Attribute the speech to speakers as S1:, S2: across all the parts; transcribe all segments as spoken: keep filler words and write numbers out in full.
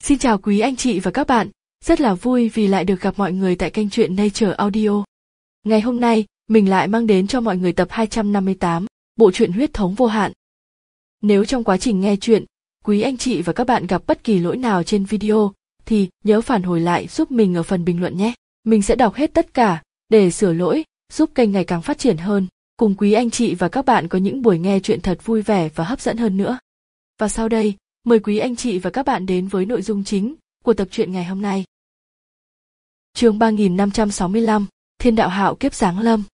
S1: Xin chào quý anh chị và các bạn, rất là vui vì lại được gặp mọi người tại kênh truyện Nature Audio. Ngày hôm nay, mình lại mang đến cho mọi người tập hai trăm năm mươi tám, bộ truyện Huyết thống vô hạn. Nếu trong quá trình nghe truyện, quý anh chị và các bạn gặp bất kỳ lỗi nào trên video, thì nhớ phản hồi lại giúp mình ở phần bình luận nhé. Mình sẽ đọc hết tất cả, để sửa lỗi, giúp kênh ngày càng phát triển hơn, cùng quý anh chị và các bạn có những buổi nghe truyện thật vui vẻ và hấp dẫn hơn nữa. Và sau đây, mời quý anh chị và các bạn đến với nội dung chính của tập truyện ngày hôm nay. Chương ba nghìn năm trăm sáu mươi lăm, Thiên đạo hạo kiếp giáng lâm.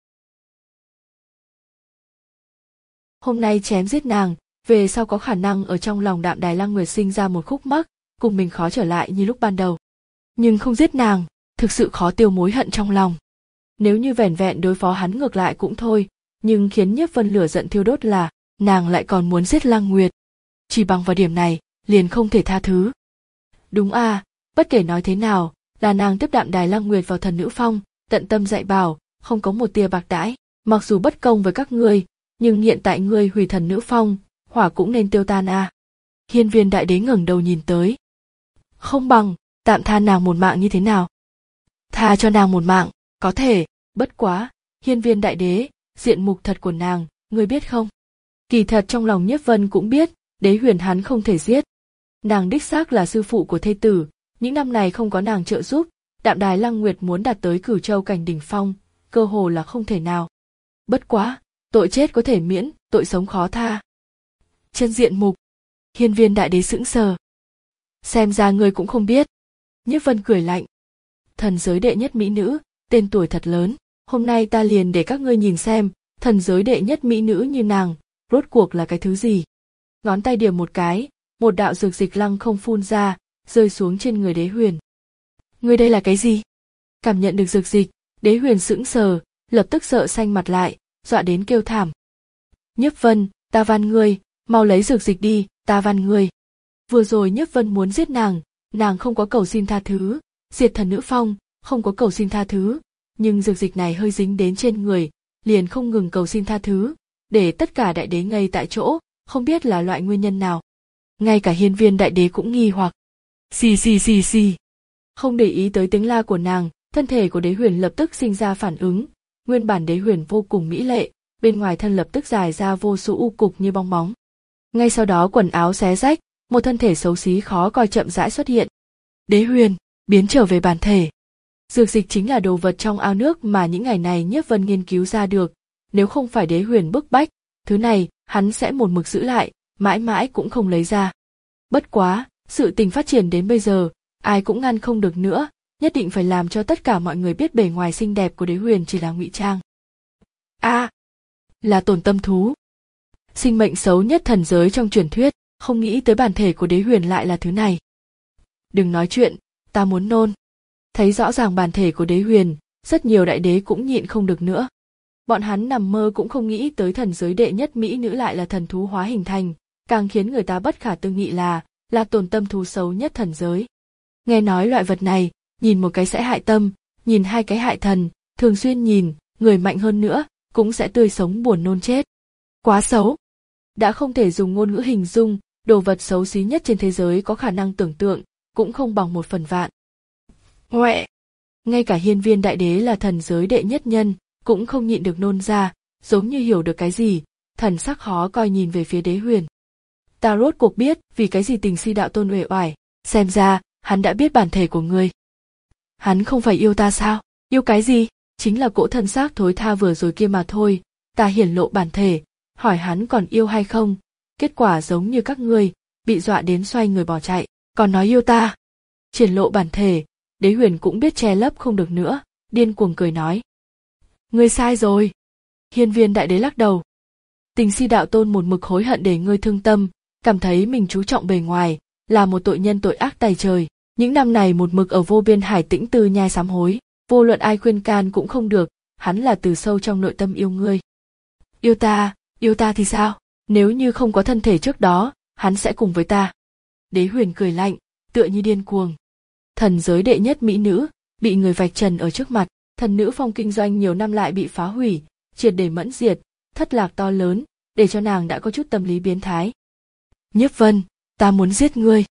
S1: Hôm nay chém giết nàng, về sau có khả năng ở trong lòng Đạm Đài Lăng Nguyệt sinh ra một khúc mắc, cùng mình khó trở lại như lúc ban đầu. Nhưng không giết nàng, thực sự khó tiêu mối hận trong lòng. Nếu như vẻn vẹn đối phó hắn ngược lại cũng thôi, nhưng khiến Nhiếp Vân lửa giận thiêu đốt là, nàng lại còn muốn giết Lăng Nguyệt. Chỉ bằng vào điểm này, liền không thể tha thứ. Đúng à, bất kể nói thế nào, là nàng tiếp Đạm Đài Lăng Nguyệt vào thần nữ phong, tận tâm dạy bảo, không có một tia bạc đãi. Mặc dù bất công với các ngươi, nhưng hiện tại ngươi hủy thần nữ phong, hỏa cũng nên tiêu tan à. Hiên Viên Đại Đế ngẩng đầu nhìn tới. Không bằng, tạm tha nàng một mạng như thế nào? Tha cho nàng một mạng, có thể, bất quá, Hiên Viên Đại Đế, diện mục thật của nàng, ngươi biết không? Kỳ thật trong lòng Nhiếp Vân cũng biết, Đế Huyền hắn không thể giết. Nàng đích xác là sư phụ của thê tử, những năm này không có nàng trợ giúp, Đạm Đài Lăng Nguyệt muốn đạt tới Cửu Châu cảnh đỉnh phong, cơ hồ là không thể nào. Bất quá, tội chết có thể miễn, tội sống khó tha. Chân diện mục. Hiên Viên Đại Đế sững sờ. Xem ra ngươi cũng không biết. Nhiếp Vân cười lạnh. Thần giới đệ nhất mỹ nữ, tên tuổi thật lớn, hôm nay ta liền để các ngươi nhìn xem, thần giới đệ nhất mỹ nữ như nàng, rốt cuộc là cái thứ gì. Ngón tay điểm một cái, một đạo dược dịch lăng không phun ra, rơi xuống trên người Đế Huyền. Ngươi đây là cái gì? Cảm nhận được dược dịch, Đế Huyền sững sờ, lập tức sợ xanh mặt lại, dọa đến kêu thảm. Nhiếp Vân, ta van ngươi, mau lấy dược dịch đi, ta van ngươi. Vừa rồi Nhiếp Vân muốn giết nàng, nàng không có cầu xin tha thứ, diệt thần nữ phong, không có cầu xin tha thứ, nhưng dược dịch này hơi dính đến trên người, liền không ngừng cầu xin tha thứ, để tất cả đại đế ngây tại chỗ, không biết là loại nguyên nhân nào. Ngay cả Hiên Viên Đại Đế cũng nghi hoặc. Xì xì xì xì. Không để ý tới tiếng la của nàng, thân thể của Đế Huyền lập tức sinh ra phản ứng. Nguyên bản Đế Huyền vô cùng mỹ lệ, bên ngoài thân lập tức dài ra vô số u cục như bong bóng. Ngay sau đó quần áo xé rách, một thân thể xấu xí khó coi chậm rãi xuất hiện. Đế Huyền, biến trở về bản thể. Dược dịch chính là đồ vật trong ao nước mà những ngày này Nhiếp Vân nghiên cứu ra được. Nếu không phải Đế Huyền bức bách, thứ này hắn sẽ một mực giữ lại, mãi mãi cũng không lấy ra. Bất quá, sự tình phát triển đến bây giờ, ai cũng ngăn không được nữa, nhất định phải làm cho tất cả mọi người biết bề ngoài xinh đẹp của Đế Huyền chỉ là ngụy trang. A, à, là tổn tâm thú. Sinh mệnh xấu nhất thần giới trong truyền thuyết, không nghĩ tới bản thể của Đế Huyền lại là thứ này. Đừng nói chuyện, ta muốn nôn. Thấy rõ ràng bản thể của Đế Huyền, rất nhiều đại đế cũng nhịn không được nữa. Bọn hắn nằm mơ cũng không nghĩ tới thần giới đệ nhất mỹ nữ lại là thần thú hóa hình thành, càng khiến người ta bất khả tư nghị là, là tổn tâm thú xấu nhất thần giới. Nghe nói loại vật này, nhìn một cái sẽ hại tâm, nhìn hai cái hại thần, thường xuyên nhìn, người mạnh hơn nữa, cũng sẽ tươi sống buồn nôn chết. Quá xấu. Đã không thể dùng ngôn ngữ hình dung, đồ vật xấu xí nhất trên thế giới có khả năng tưởng tượng, cũng không bằng một phần vạn. Ngoẹ! Ngay cả Hiên Viên Đại Đế là thần giới đệ nhất nhân, cũng không nhịn được nôn ra, giống như hiểu được cái gì, thần sắc khó coi nhìn về phía Đế Huyền. Ta rốt cuộc biết vì cái gì Tình Si đạo tôn uể oải, xem ra, hắn đã biết bản thể của ngươi. Hắn không phải yêu ta sao? Yêu cái gì? Chính là cỗ thân xác thối tha vừa rồi kia mà thôi, ta hiển lộ bản thể, hỏi hắn còn yêu hay không, kết quả giống như các ngươi, bị dọa đến xoay người bỏ chạy, còn nói yêu ta. Triển lộ bản thể, Đế Huyền cũng biết che lấp không được nữa, điên cuồng cười nói. Ngươi sai rồi. Hiên Viên Đại Đế lắc đầu. Tình Si đạo tôn một mực hối hận để ngươi thương tâm, cảm thấy mình chú trọng bề ngoài, là một tội nhân tội ác tày trời. Những năm này một mực ở vô biên hải tĩnh tư nhai sám hối, vô luận ai khuyên can cũng không được, hắn là từ sâu trong nội tâm yêu ngươi. Yêu ta, yêu ta thì sao? Nếu như không có thân thể trước đó, hắn sẽ cùng với ta. Đế Huyền cười lạnh, tựa như điên cuồng. Thần giới đệ nhất mỹ nữ, bị người vạch trần ở trước mặt, thần nữ phong kinh doanh nhiều năm lại bị phá hủy, triệt để mẫn diệt, thất lạc to lớn, để cho nàng đã có chút tâm lý biến thái. Nhiếp Vân, ta muốn giết ngươi.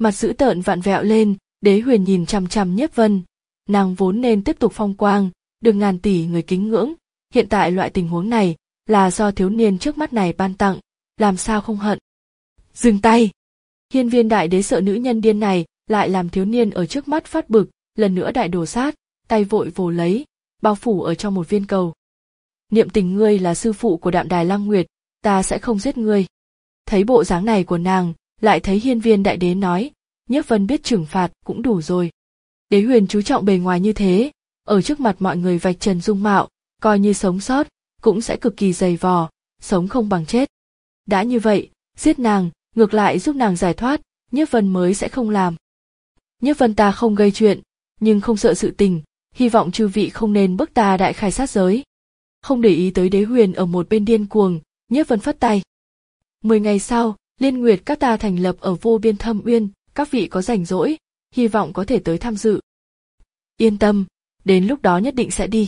S1: Mặt dữ tợn vặn vẹo lên, Đế Huyền nhìn chằm chằm Nhiếp Vân. Nàng vốn nên tiếp tục phong quang, được ngàn tỷ người kính ngưỡng, hiện tại loại tình huống này là do thiếu niên trước mắt này ban tặng, làm sao không hận. Dừng tay! Hiên Viên Đại Đế sợ nữ nhân điên này lại làm thiếu niên ở trước mắt phát bực, lần nữa đại đổ sát, tay vội vồ lấy, bao phủ ở trong một viên cầu. Niệm Tình, ngươi là sư phụ của Đạm Đài Lăng Nguyệt, ta sẽ không giết ngươi. Thấy bộ dáng này của nàng, lại thấy Hiên Viên Đại Đế nói, Nhiếp Vân biết trừng phạt cũng đủ rồi. Đế Huyền chú trọng bề ngoài như thế, ở trước mặt mọi người vạch trần dung mạo, coi như sống sót, cũng sẽ cực kỳ dày vò, sống không bằng chết. Đã như vậy, giết nàng, ngược lại giúp nàng giải thoát, Nhiếp Vân mới sẽ không làm. Nhiếp Vân ta không gây chuyện, nhưng không sợ sự tình, hy vọng chư vị không nên bức ta đại khai sát giới. Không để ý tới Đế Huyền ở một bên điên cuồng, Nhiếp Vân phất tay. Mười ngày sau, Liên Nguyệt các ta thành lập ở Vô Biên Thâm Uyên, các vị có rảnh rỗi, hy vọng có thể tới tham dự. Yên tâm, đến lúc đó nhất định sẽ đi.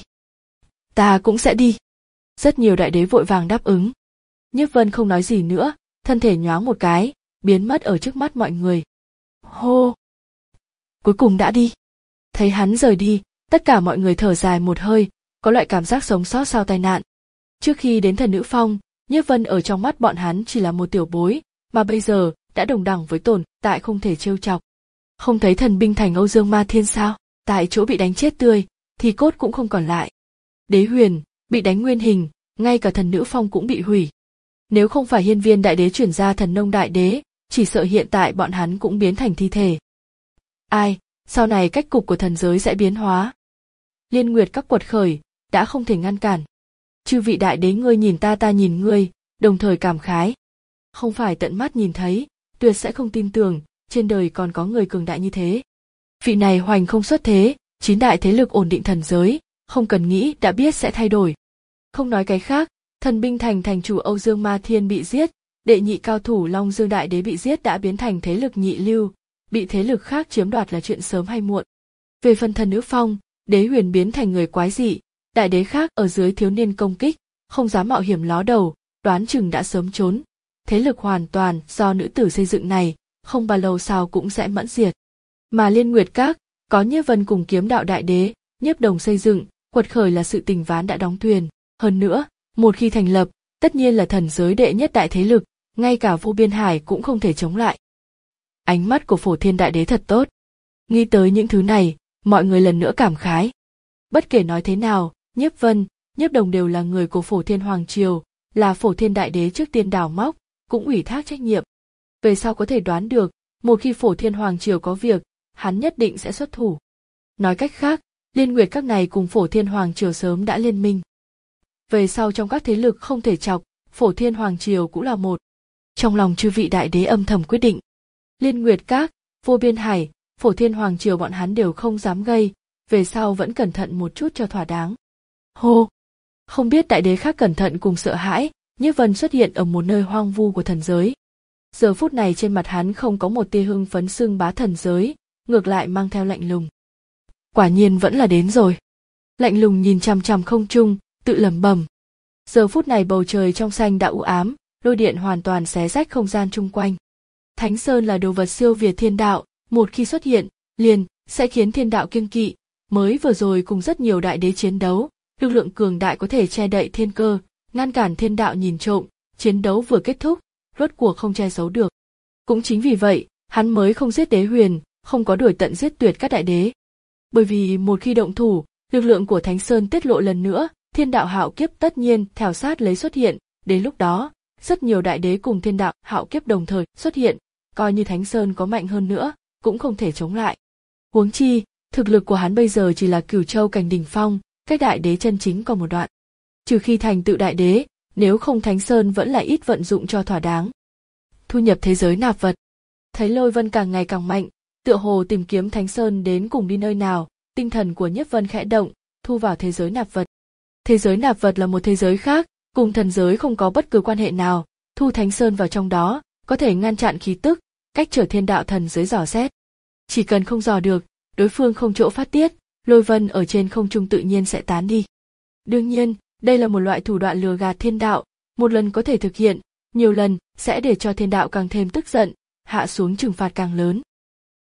S1: Ta cũng sẽ đi. Rất nhiều đại đế vội vàng đáp ứng. Nhiếp Vân không nói gì nữa, thân thể nhoáng một cái, biến mất ở trước mắt mọi người. Hô! Cuối cùng đã đi. Thấy hắn rời đi, tất cả mọi người thở dài một hơi, có loại cảm giác sống sót sau tai nạn. Trước khi đến Thần Nữ Phong, Nhiếp Vân ở trong mắt bọn hắn chỉ là một tiểu bối, mà bây giờ đã đồng đẳng với tồn tại không thể trêu chọc. Không thấy thần binh thành Âu Dương Ma Thiên sao? Tại chỗ bị đánh chết tươi, thì cốt cũng không còn lại. Đế Huyền bị đánh nguyên hình, ngay cả Thần Nữ Phong cũng bị hủy. Nếu không phải Hiên Viên Đại Đế chuyển ra Thần Nông Đại Đế, chỉ sợ hiện tại bọn hắn cũng biến thành thi thể. Ai, sau này cách cục của thần giới sẽ biến hóa. Liên Nguyệt các quật khởi, đã không thể ngăn cản. Chư vị đại đế ngươi nhìn ta ta nhìn ngươi, đồng thời cảm khái. Không phải tận mắt nhìn thấy, tuyệt sẽ không tin tưởng, trên đời còn có người cường đại như thế. Vị này hoành không xuất thế, chín đại thế lực ổn định thần giới, không cần nghĩ đã biết sẽ thay đổi. Không nói cái khác, thần binh thành thành chủ Âu Dương Ma Thiên bị giết, đệ nhị cao thủ Long Dương Đại Đế bị giết đã biến thành thế lực nhị lưu, bị thế lực khác chiếm đoạt là chuyện sớm hay muộn. Về phần Thần Nữ Phong, Đế Huyền biến thành người quái dị, đại đế khác ở dưới thiếu niên công kích, không dám mạo hiểm ló đầu, đoán chừng đã sớm trốn. Thế lực hoàn toàn do nữ tử xây dựng này, không bao lâu sau cũng sẽ mẫn diệt. Mà Liên Nguyệt các, có Nhiếp Vân cùng Kiếm Đạo Đại Đế, Nhiếp Đồng xây dựng, quật khởi là sự tình ván đã đóng thuyền. Hơn nữa, một khi thành lập, tất nhiên là thần giới đệ nhất đại thế lực, ngay cả Vô Biên Hải cũng không thể chống lại. Ánh mắt của Phổ Thiên Đại Đế thật tốt. Nghĩ tới những thứ này, mọi người lần nữa cảm khái. Bất kể nói thế nào, Nhiếp Vân, Nhiếp Đồng đều là người của Phổ Thiên Hoàng Triều, là Phổ Thiên Đại Đế trước tiên đào móc, cũng ủy thác trách nhiệm. Về sau có thể đoán được, một khi Phổ Thiên Hoàng Triều có việc, hắn nhất định sẽ xuất thủ. Nói cách khác, Liên Nguyệt các này cùng Phổ Thiên Hoàng Triều sớm đã liên minh. Về sau trong các thế lực không thể chọc, Phổ Thiên Hoàng Triều cũng là một. Trong lòng chư vị đại đế âm thầm quyết định. Liên Nguyệt các, Vô Biên Hải, Phổ Thiên Hoàng Triều bọn hắn đều không dám gây, về sau vẫn cẩn thận một chút cho thỏa đáng. Hô! Không biết đại đế khác cẩn thận cùng sợ hãi, Nhiếp Vân xuất hiện ở một nơi hoang vu của thần giới. Giờ phút này trên mặt hắn không có một tia hưng phấn xưng bá thần giới, ngược lại mang theo lạnh lùng. Quả nhiên vẫn là đến rồi. Lạnh lùng nhìn chằm chằm không trung, tự lẩm bẩm. Giờ phút này bầu trời trong xanh đã u ám, lôi điện hoàn toàn xé rách không gian chung quanh. Thánh Sơn là đồ vật siêu việt thiên đạo, một khi xuất hiện, liền sẽ khiến thiên đạo kiêng kỵ. Mới vừa rồi cùng rất nhiều đại đế chiến đấu, lực lượng cường đại có thể che đậy thiên cơ, ngăn cản thiên đạo nhìn trộm, chiến đấu vừa kết thúc, rốt cuộc không che giấu được. Cũng chính vì vậy, hắn mới không giết Đế Huyền, không có đuổi tận giết tuyệt các đại đế. Bởi vì một khi động thủ, lực lượng của Thánh Sơn tiết lộ lần nữa, thiên đạo hạo kiếp tất nhiên theo sát lấy xuất hiện, đến lúc đó, rất nhiều đại đế cùng thiên đạo hạo kiếp đồng thời xuất hiện, coi như Thánh Sơn có mạnh hơn nữa, cũng không thể chống lại. Huống chi, thực lực của hắn bây giờ chỉ là Cửu Châu cảnh đỉnh phong, cách đại đế chân chính còn một đoạn. Trừ khi thành tựu đại đế, nếu không Thánh Sơn vẫn là ít vận dụng cho thỏa đáng. Thu nhập thế giới nạp vật. Thấy Lôi Vân càng ngày càng mạnh, tựa hồ tìm kiếm Thánh Sơn đến cùng đi nơi nào, tinh thần của Nhiếp Vân khẽ động, thu vào thế giới nạp vật. Thế giới nạp vật là một thế giới khác, cùng thần giới không có bất cứ quan hệ nào, thu Thánh Sơn vào trong đó, có thể ngăn chặn khí tức, cách trở thiên đạo thần giới dò xét. Chỉ cần không dò được, đối phương không chỗ phát tiết, Lôi Vân ở trên không trung tự nhiên sẽ tán đi. Đương nhiên, đây là một loại thủ đoạn lừa gạt thiên đạo, một lần có thể thực hiện, nhiều lần sẽ để cho thiên đạo càng thêm tức giận, hạ xuống trừng phạt càng lớn.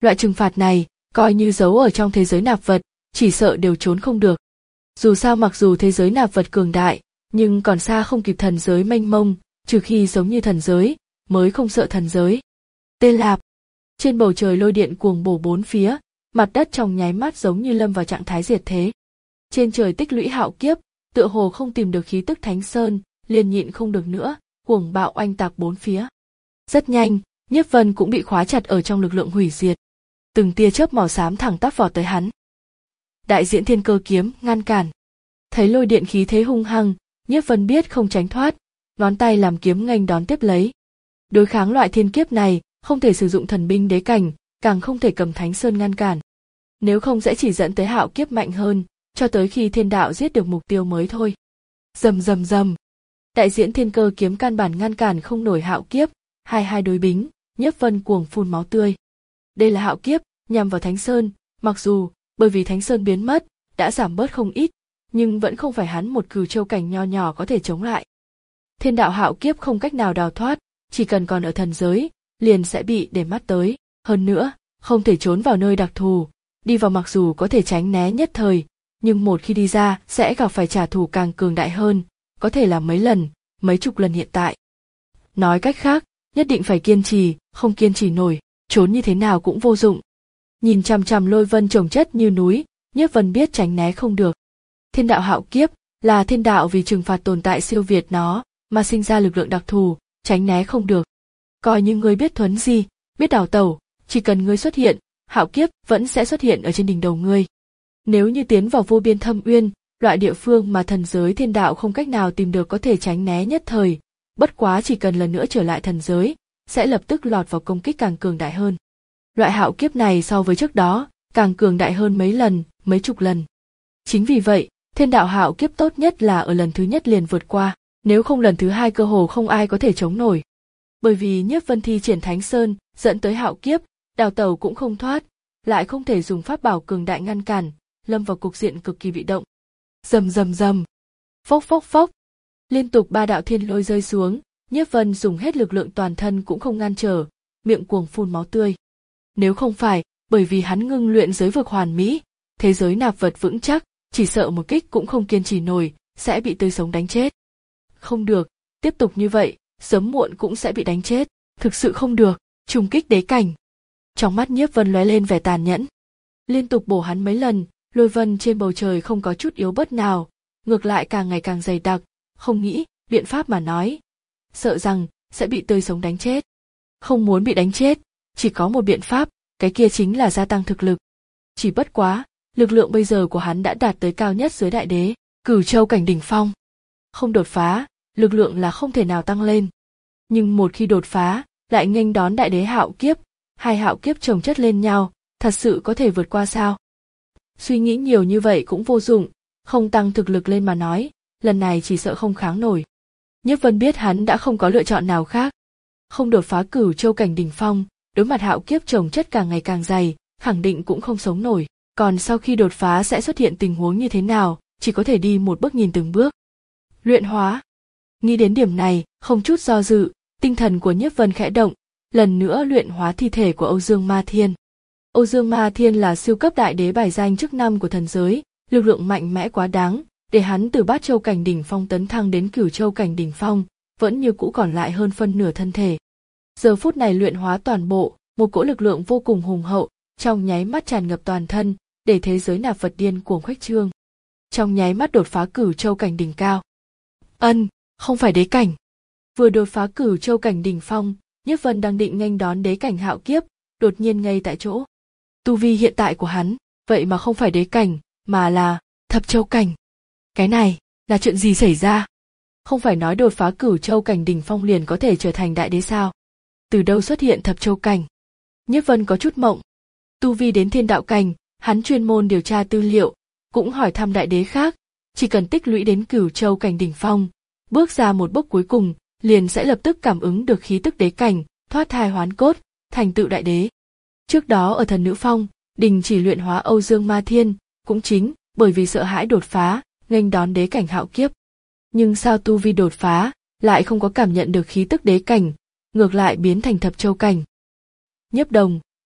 S1: Loại trừng phạt này, coi như giấu ở trong thế giới nạp vật, chỉ sợ đều trốn không được. Dù sao mặc dù thế giới nạp vật cường đại, nhưng còn xa không kịp thần giới mênh mông, trừ khi giống như thần giới, mới không sợ thần giới. Tê Lạp. Trên bầu trời lôi điện cuồng bổ bốn phía, mặt đất trong nháy mắt giống như lâm vào trạng thái diệt thế. Trên trời tích lũy hạo kiếp, tựa hồ không tìm được khí tức Thánh Sơn, liền nhịn không được nữa, cuồng bạo oanh tạc bốn phía. Rất nhanh, Nhiếp Vân cũng bị khóa chặt ở trong lực lượng hủy diệt. Từng tia chớp màu xám thẳng tắp vọt tới hắn. Đại diễn thiên cơ kiếm ngăn cản. Thấy lôi điện khí thế hung hăng, Nhiếp Vân biết không tránh thoát, ngón tay làm kiếm nghênh đón tiếp lấy. Đối kháng loại thiên kiếp này, không thể sử dụng thần binh đế cảnh, càng không thể cầm Thánh Sơn ngăn cản. Nếu không sẽ chỉ dẫn tới hạo kiếp mạnh hơn, cho tới khi thiên đạo giết được mục tiêu mới thôi. Rầm rầm rầm. Đại diễn thiên cơ kiếm căn bản ngăn cản không nổi hạo kiếp, hai hai đối bính, Nhiếp Vân cuồng phun máu tươi. Đây là hạo kiếp nhằm vào Thánh Sơn, mặc dù bởi vì Thánh Sơn biến mất, đã giảm bớt không ít, nhưng vẫn không phải hắn một cửu châu cảnh nho nhỏ có thể chống lại. Thiên đạo hạo kiếp không cách nào đào thoát, chỉ cần còn ở thần giới, liền sẽ bị để mắt tới. Hơn nữa, không thể trốn vào nơi đặc thù, đi vào mặc dù có thể tránh né nhất thời, nhưng một khi đi ra sẽ gặp phải trả thù càng cường đại hơn, có thể là mấy lần, mấy chục lần hiện tại. Nói cách khác, nhất định phải kiên trì, không kiên trì nổi, trốn như thế nào cũng vô dụng. Nhìn chằm chằm lôi vân chồng chất như núi, Nhiếp Vân biết tránh né không được. Thiên đạo hạo kiếp là thiên đạo vì trừng phạt tồn tại siêu việt nó mà sinh ra lực lượng đặc thù, tránh né không được. Coi như ngươi biết thuấn di, biết đào tẩu, chỉ cần ngươi xuất hiện, hạo kiếp vẫn sẽ xuất hiện ở trên đỉnh đầu ngươi. Nếu như tiến vào vô biên thâm uyên, loại địa phương mà thần giới thiên đạo không cách nào tìm được có thể tránh né nhất thời, bất quá chỉ cần lần nữa trở lại thần giới, sẽ lập tức lọt vào công kích càng cường đại hơn. Loại hạo kiếp này so với trước đó, càng cường đại hơn mấy lần, mấy chục lần. Chính vì vậy, thiên đạo hạo kiếp tốt nhất là ở lần thứ nhất liền vượt qua, nếu không lần thứ hai cơ hồ không ai có thể chống nổi. Bởi vì Nhiếp Vân thi triển Thánh Sơn, dẫn tới hạo kiếp, đào tẩu cũng không thoát, lại không thể dùng pháp bảo cường đại ngăn cản, lâm vào cục diện cực kỳ bị động. Rầm rầm rầm, phốc phốc phốc, liên tục ba đạo thiên lôi rơi xuống, Nhiếp Vân dùng hết lực lượng toàn thân cũng không ngăn trở, miệng cuồng phun máu tươi. Nếu không phải bởi vì hắn ngưng luyện giới vực hoàn mỹ, thế giới nạp vật vững chắc, chỉ sợ một kích cũng không kiên trì nổi, sẽ bị tươi sống đánh chết. Không được, tiếp tục như vậy, sớm muộn cũng sẽ bị đánh chết, thực sự không được, trùng kích đế cảnh. Trong mắt Nhiếp Vân lóe lên vẻ tàn nhẫn. Liên tục bổ hắn mấy lần, lôi vân trên bầu trời không có chút yếu bớt nào, ngược lại càng ngày càng dày đặc, không nghĩ, biện pháp mà nói. Sợ rằng, sẽ bị tươi sống đánh chết. Không muốn bị đánh chết, chỉ có một biện pháp, cái kia chính là gia tăng thực lực. Chỉ bất quá, lực lượng bây giờ của hắn đã đạt tới cao nhất dưới đại đế, cửu châu cảnh đỉnh phong. Không đột phá, lực lượng là không thể nào tăng lên. Nhưng một khi đột phá, lại nghênh đón đại đế hạo kiếp, hai hạo kiếp chồng chất lên nhau, thật sự có thể vượt qua sao? Suy nghĩ nhiều như vậy cũng vô dụng, không tăng thực lực lên mà nói, lần này chỉ sợ không kháng nổi. Nhiếp Vân biết hắn đã không có lựa chọn nào khác. Không đột phá cửu châu cảnh đỉnh phong, đối mặt hạo kiếp chồng chất càng ngày càng dày, khẳng định cũng không sống nổi. Còn sau khi đột phá sẽ xuất hiện tình huống như thế nào, chỉ có thể đi một bước nhìn từng bước. Luyện hóa. Nghĩ đến điểm này, không chút do dự, tinh thần của Nhiếp Vân khẽ động, lần nữa luyện hóa thi thể của Âu Dương Ma Thiên. Âu Dương Ma Thiên là siêu cấp đại đế bài danh trước năm của thần giới, lực lượng mạnh mẽ quá đáng, để hắn từ bát châu cảnh đỉnh phong tấn thăng đến cửu châu cảnh đỉnh phong, vẫn như cũ còn lại hơn phân nửa thân thể. Giờ phút này luyện hóa toàn bộ, một cỗ lực lượng vô cùng hùng hậu, trong nháy mắt tràn ngập toàn thân, để thế giới nạp vật điên cuồng khuếch trương. Trong nháy mắt đột phá cửu châu cảnh đỉnh cao. Ân, không phải đế cảnh. Vừa đột phá cửu châu cảnh đỉnh phong, Nhiếp Vân đang định nghênh đón đế cảnh hạo kiếp, đột nhiên ngay tại chỗ. Tu vi hiện tại của hắn, vậy mà không phải đế cảnh, mà là thập châu cảnh. Cái này, là chuyện gì xảy ra? Không phải nói đột phá cửu châu cảnh đỉnh phong liền có thể trở thành đại đế sao? Từ đâu xuất hiện thập châu cảnh? Nhiếp Vân có chút mộng. Tu vi đến thiên đạo cảnh, hắn chuyên môn điều tra tư liệu, cũng hỏi thăm đại đế khác, chỉ cần tích lũy đến cửu châu cảnh đỉnh phong, bước ra một bước cuối cùng, liền sẽ lập tức cảm ứng được khí tức đế cảnh, thoát thai hoán cốt, thành tựu đại đế. Trước đó ở Thần Nữ Phong, đình chỉ luyện hóa Âu Dương Ma Thiên, cũng chính bởi vì sợ hãi đột phá, nghênh đón đế cảnh hạo kiếp. Nhưng sao tu vi đột phá, lại không có cảm nhận được khí tức đế cảnh, ngược lại biến thành thập châu cảnh. Nhiếp Đồng,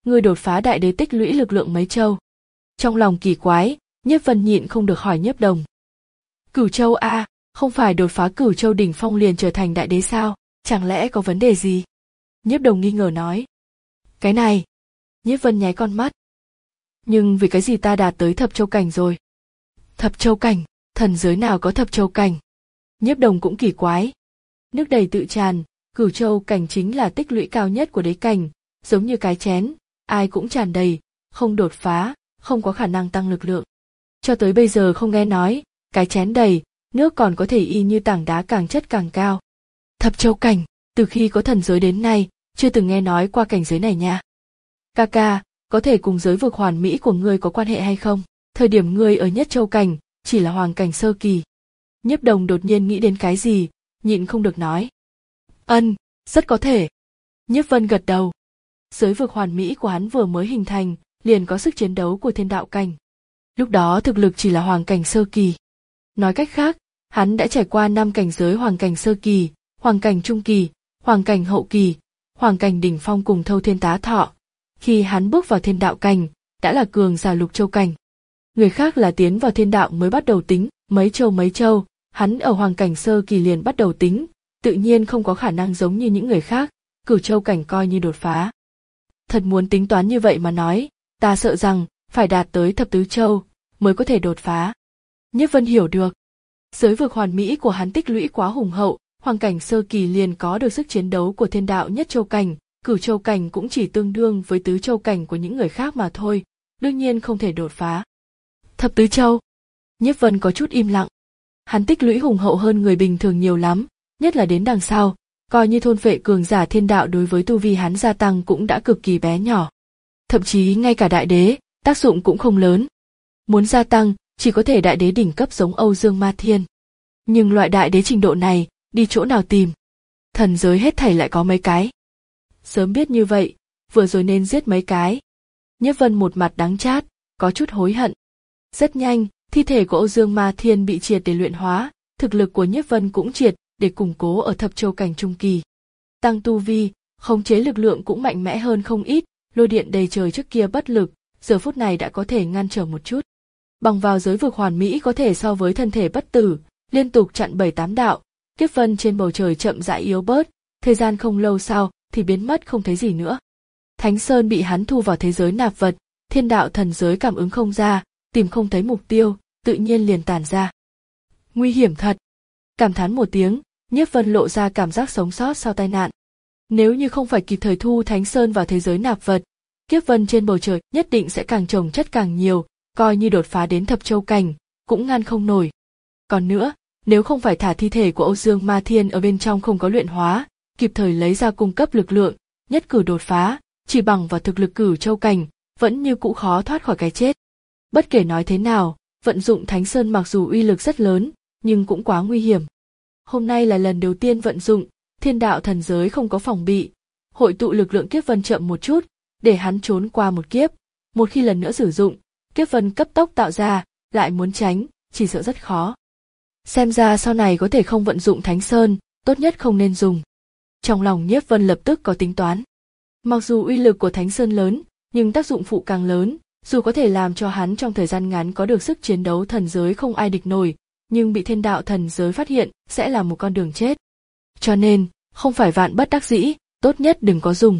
S1: Ngươi đột phá đại đế tích lũy lực lượng mấy châu? Trong lòng kỳ quái, Nhiếp Vân nhịn không được hỏi Nhiếp Đồng. Cửu châu a, à, không phải đột phá cửu châu đỉnh phong liền trở thành đại đế sao? Chẳng lẽ có vấn đề gì? Nhiếp Đồng nghi ngờ nói. Cái này. Nhiếp Vân nháy con mắt. Nhưng vì cái gì ta đạt tới thập châu cảnh rồi? Thập châu cảnh, thần giới nào có thập châu cảnh? Nhiếp Đồng cũng kỳ quái. Nước đầy tự tràn, cửu châu cảnh chính là tích lũy cao nhất của đế cảnh, giống như cái chén, ai cũng tràn đầy, không đột phá, không có khả năng tăng lực lượng. Cho tới bây giờ không nghe nói, cái chén đầy, nước còn có thể y như tảng đá càng chất càng cao. Thập châu cảnh, từ khi có thần giới đến nay, chưa từng nghe nói qua cảnh giới này nha. Ca ca, có thể cùng giới vực hoàn mỹ của ngươi có quan hệ hay không? Thời điểm ngươi ở nhất châu cảnh, chỉ là hoàng cảnh sơ kỳ. Nhiếp Đồng đột nhiên nghĩ đến cái gì, nhịn không được nói. Ân, rất có thể. Nhiếp Vân gật đầu. Giới vực hoàn mỹ của hắn vừa mới hình thành, liền có sức chiến đấu của thiên đạo cảnh. Lúc đó thực lực chỉ là hoàng cảnh sơ kỳ. Nói cách khác, hắn đã trải qua năm cảnh giới hoàng cảnh sơ kỳ, hoàng cảnh trung kỳ, hoàng cảnh hậu kỳ, hoàng cảnh đỉnh phong cùng Thâu Thiên Tá Thọ. Khi hắn bước vào thiên đạo cảnh, đã là cường giả lục châu cảnh. Người khác là tiến vào thiên đạo mới bắt đầu tính, mấy châu mấy châu, hắn ở hoàng cảnh sơ kỳ liền bắt đầu tính, tự nhiên không có khả năng giống như những người khác, cửu châu cảnh coi như đột phá. Thật muốn tính toán như vậy mà nói, ta sợ rằng phải đạt tới thập tứ châu mới có thể đột phá. Nhiếp Vân hiểu được. Giới vực hoàn mỹ của hắn tích lũy quá hùng hậu, hoàng cảnh sơ kỳ liền có được sức chiến đấu của thiên đạo nhất châu cảnh, cửu châu cảnh cũng chỉ tương đương với tứ châu cảnh của những người khác mà thôi, đương nhiên không thể đột phá. Thập tứ châu. Nhiếp Vân có chút im lặng. Hắn tích lũy hùng hậu hơn người bình thường nhiều lắm, nhất là đến đằng sau, coi như thôn phệ cường giả thiên đạo đối với tu vi hắn gia tăng cũng đã cực kỳ bé nhỏ. Thậm chí ngay cả đại đế, tác dụng cũng không lớn. Muốn gia tăng, chỉ có thể đại đế đỉnh cấp giống Âu Dương Ma Thiên. Nhưng loại đại đế trình độ này, đi chỗ nào tìm? Thần giới hết thảy lại có mấy cái. Sớm biết như vậy, vừa rồi nên giết mấy cái. Nhiếp Vân một mặt đắng chát, có chút hối hận. Rất nhanh, thi thể của Âu Dương Ma Thiên bị triệt để luyện hóa, thực lực của Nhiếp Vân cũng triệt để củng cố ở thập châu cảnh trung kỳ. Tăng tu vi, khống chế lực lượng cũng mạnh mẽ hơn không ít, lôi điện đầy trời trước kia bất lực, giờ phút này đã có thể ngăn trở một chút. Bằng vào giới vực hoàn mỹ có thể so với thân thể bất tử, liên tục chặn bảy tám đạo, kiếp vân trên bầu trời chậm rãi yếu bớt, thời gian không lâu sau thì biến mất không thấy gì nữa. Thánh Sơn bị hắn thu vào thế giới nạp vật, thiên đạo thần giới cảm ứng không ra, tìm không thấy mục tiêu, tự nhiên liền tản ra. Nguy hiểm thật. Cảm thán một tiếng, Nhiếp Vân lộ ra cảm giác sống sót sau tai nạn. Nếu như không phải kịp thời thu Thánh Sơn vào thế giới nạp vật, kiếp vân trên bầu trời nhất định sẽ càng chồng chất càng nhiều, coi như đột phá đến thập châu cảnh, cũng ngăn không nổi. Còn nữa, nếu không phải thả thi thể của Âu Dương Ma Thiên ở bên trong không có luyện hóa, kịp thời lấy ra cung cấp lực lượng, nhất cử đột phá, chỉ bằng vào thực lực cửu châu cảnh, vẫn như cũ khó thoát khỏi cái chết. Bất kể nói thế nào, vận dụng Thánh Sơn mặc dù uy lực rất lớn, nhưng cũng quá nguy hiểm. Hôm nay là lần đầu tiên vận dụng, thiên đạo thần giới không có phòng bị, hội tụ lực lượng kiếp vân chậm một chút, để hắn trốn qua một kiếp, một khi lần nữa sử dụng, kiếp vân cấp tốc tạo ra, lại muốn tránh, chỉ sợ rất khó. Xem ra sau này có thể không vận dụng Thánh Sơn, tốt nhất không nên dùng. Trong lòng Nhiếp Vân lập tức có tính toán. Mặc dù uy lực của Thánh Sơn lớn, nhưng tác dụng phụ càng lớn, dù có thể làm cho hắn trong thời gian ngắn có được sức chiến đấu thần giới không ai địch nổi, nhưng bị thiên đạo thần giới phát hiện sẽ là một con đường chết. Cho nên, không phải vạn bất đắc dĩ, tốt nhất đừng có dùng.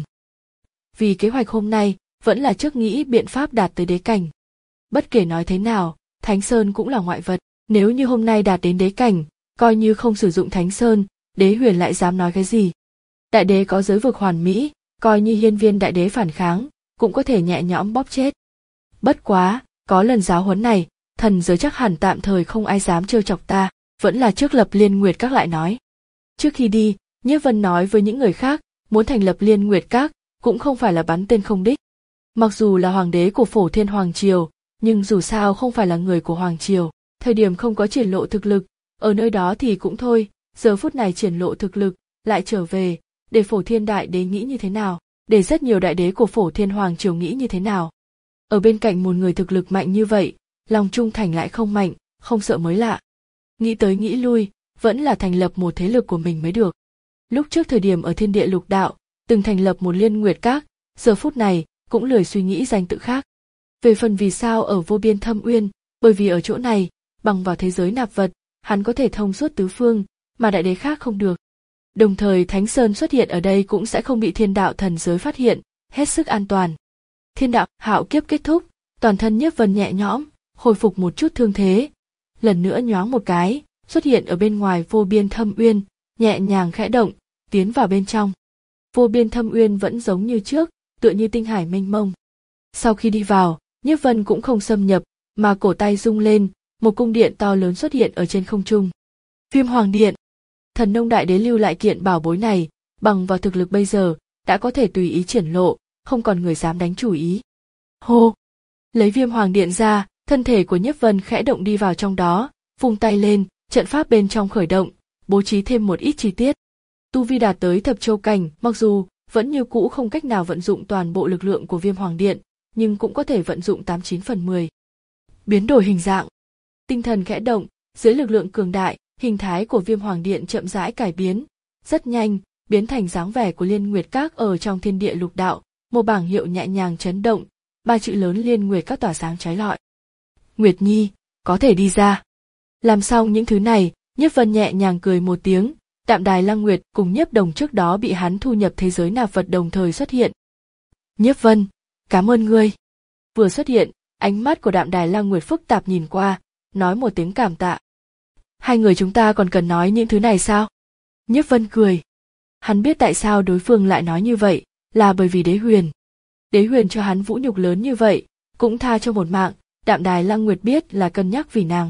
S1: Vì kế hoạch hôm nay, vẫn là trước nghĩ biện pháp đạt tới đế cảnh. Bất kể nói thế nào, Thánh Sơn cũng là ngoại vật, nếu như hôm nay đạt đến đế cảnh, coi như không sử dụng Thánh Sơn, đế huyền lại dám nói cái gì. Đại đế có giới vực hoàn mỹ, coi như hiên viên đại đế phản kháng, cũng có thể nhẹ nhõm bóp chết. Bất quá, có lần giáo huấn này, thần giới chắc hẳn tạm thời không ai dám trêu chọc ta, vẫn là trước lập Liên Nguyệt Các lại nói. Trước khi đi, Nhiếp Vân nói với những người khác, muốn thành lập Liên Nguyệt Các, cũng không phải là bắn tên không đích. Mặc dù là hoàng đế của Phổ Thiên Hoàng Triều, nhưng dù sao không phải là người của Hoàng Triều, thời điểm không có triển lộ thực lực, ở nơi đó thì cũng thôi, giờ phút này triển lộ thực lực, lại trở về, để Phổ Thiên Đại Đế nghĩ như thế nào, để rất nhiều đại đế của Phổ Thiên Hoàng Triều nghĩ như thế nào. Ở bên cạnh một người thực lực mạnh như vậy, lòng trung thành lại không mạnh, không sợ mới lạ. Nghĩ tới nghĩ lui, vẫn là thành lập một thế lực của mình mới được. Lúc trước thời điểm ở Thiên Địa Lục Đạo, từng thành lập một Liên Nguyệt Các, giờ phút này, cũng lười suy nghĩ danh tự khác. Về phần vì sao ở vô biên thâm uyên, bởi vì ở chỗ này, bằng vào thế giới nạp vật, hắn có thể thông suốt tứ phương, mà đại đế khác không được. Đồng thời Thánh Sơn xuất hiện ở đây cũng sẽ không bị thiên đạo thần giới phát hiện, hết sức an toàn. Thiên đạo hạo kiếp kết thúc, toàn thân Nhiếp Vân nhẹ nhõm, hồi phục một chút thương thế, lần nữa nhoáng một cái, xuất hiện ở bên ngoài vô biên thâm uyên, nhẹ nhàng khẽ động, tiến vào bên trong. Vô biên thâm uyên vẫn giống như trước, tựa như tinh hải mênh mông. Sau khi đi vào, Nhiếp Vân cũng không xâm nhập, mà cổ tay rung lên, một cung điện to lớn xuất hiện ở trên không trung. Viêm Hoàng Điện. Thần Nông Đại Đế lưu lại kiện bảo bối này, bằng vào thực lực bây giờ, đã có thể tùy ý triển lộ, không còn người dám đánh chủ ý. Hô! Lấy Viêm Hoàng Điện ra, thân thể của Nhiếp Vân khẽ động đi vào trong đó, vung tay lên, trận pháp bên trong khởi động, bố trí thêm một ít chi tiết. Tu vi đạt tới thập châu cảnh, mặc dù vẫn như cũ không cách nào vận dụng toàn bộ lực lượng của Viêm Hoàng Điện, nhưng cũng có thể vận dụng tám chín phần mười. Biến đổi hình dạng. Tinh thần khẽ động, dưới lực lượng cường đại, hình thái của Viêm Hoàng Điện chậm rãi cải biến, rất nhanh, biến thành dáng vẻ của Liên Nguyệt Các ở trong thiên địa lục đạo, một bảng hiệu nhẹ nhàng chấn động, ba chữ lớn Liên Nguyệt Các tỏa sáng chói lọi. Nguyệt Nhi, có thể đi ra. Làm xong những thứ này, Nhiếp Vân nhẹ nhàng cười một tiếng, Đạm Đài Lăng Nguyệt cùng Nhiếp Đồng trước đó bị hắn thu nhập thế giới nạp vật đồng thời xuất hiện. Nhiếp Vân, cảm ơn ngươi. Vừa xuất hiện, ánh mắt của Đạm Đài Lăng Nguyệt phức tạp nhìn qua, nói một tiếng cảm tạ. Hai người chúng ta còn cần nói những thứ này sao? Nhiếp Vân cười. Hắn biết tại sao đối phương lại nói như vậy, là bởi vì Đế Huyền. Đế Huyền cho hắn vũ nhục lớn như vậy, cũng tha cho một mạng, Đạm Đài Lăng Nguyệt biết là cân nhắc vì nàng.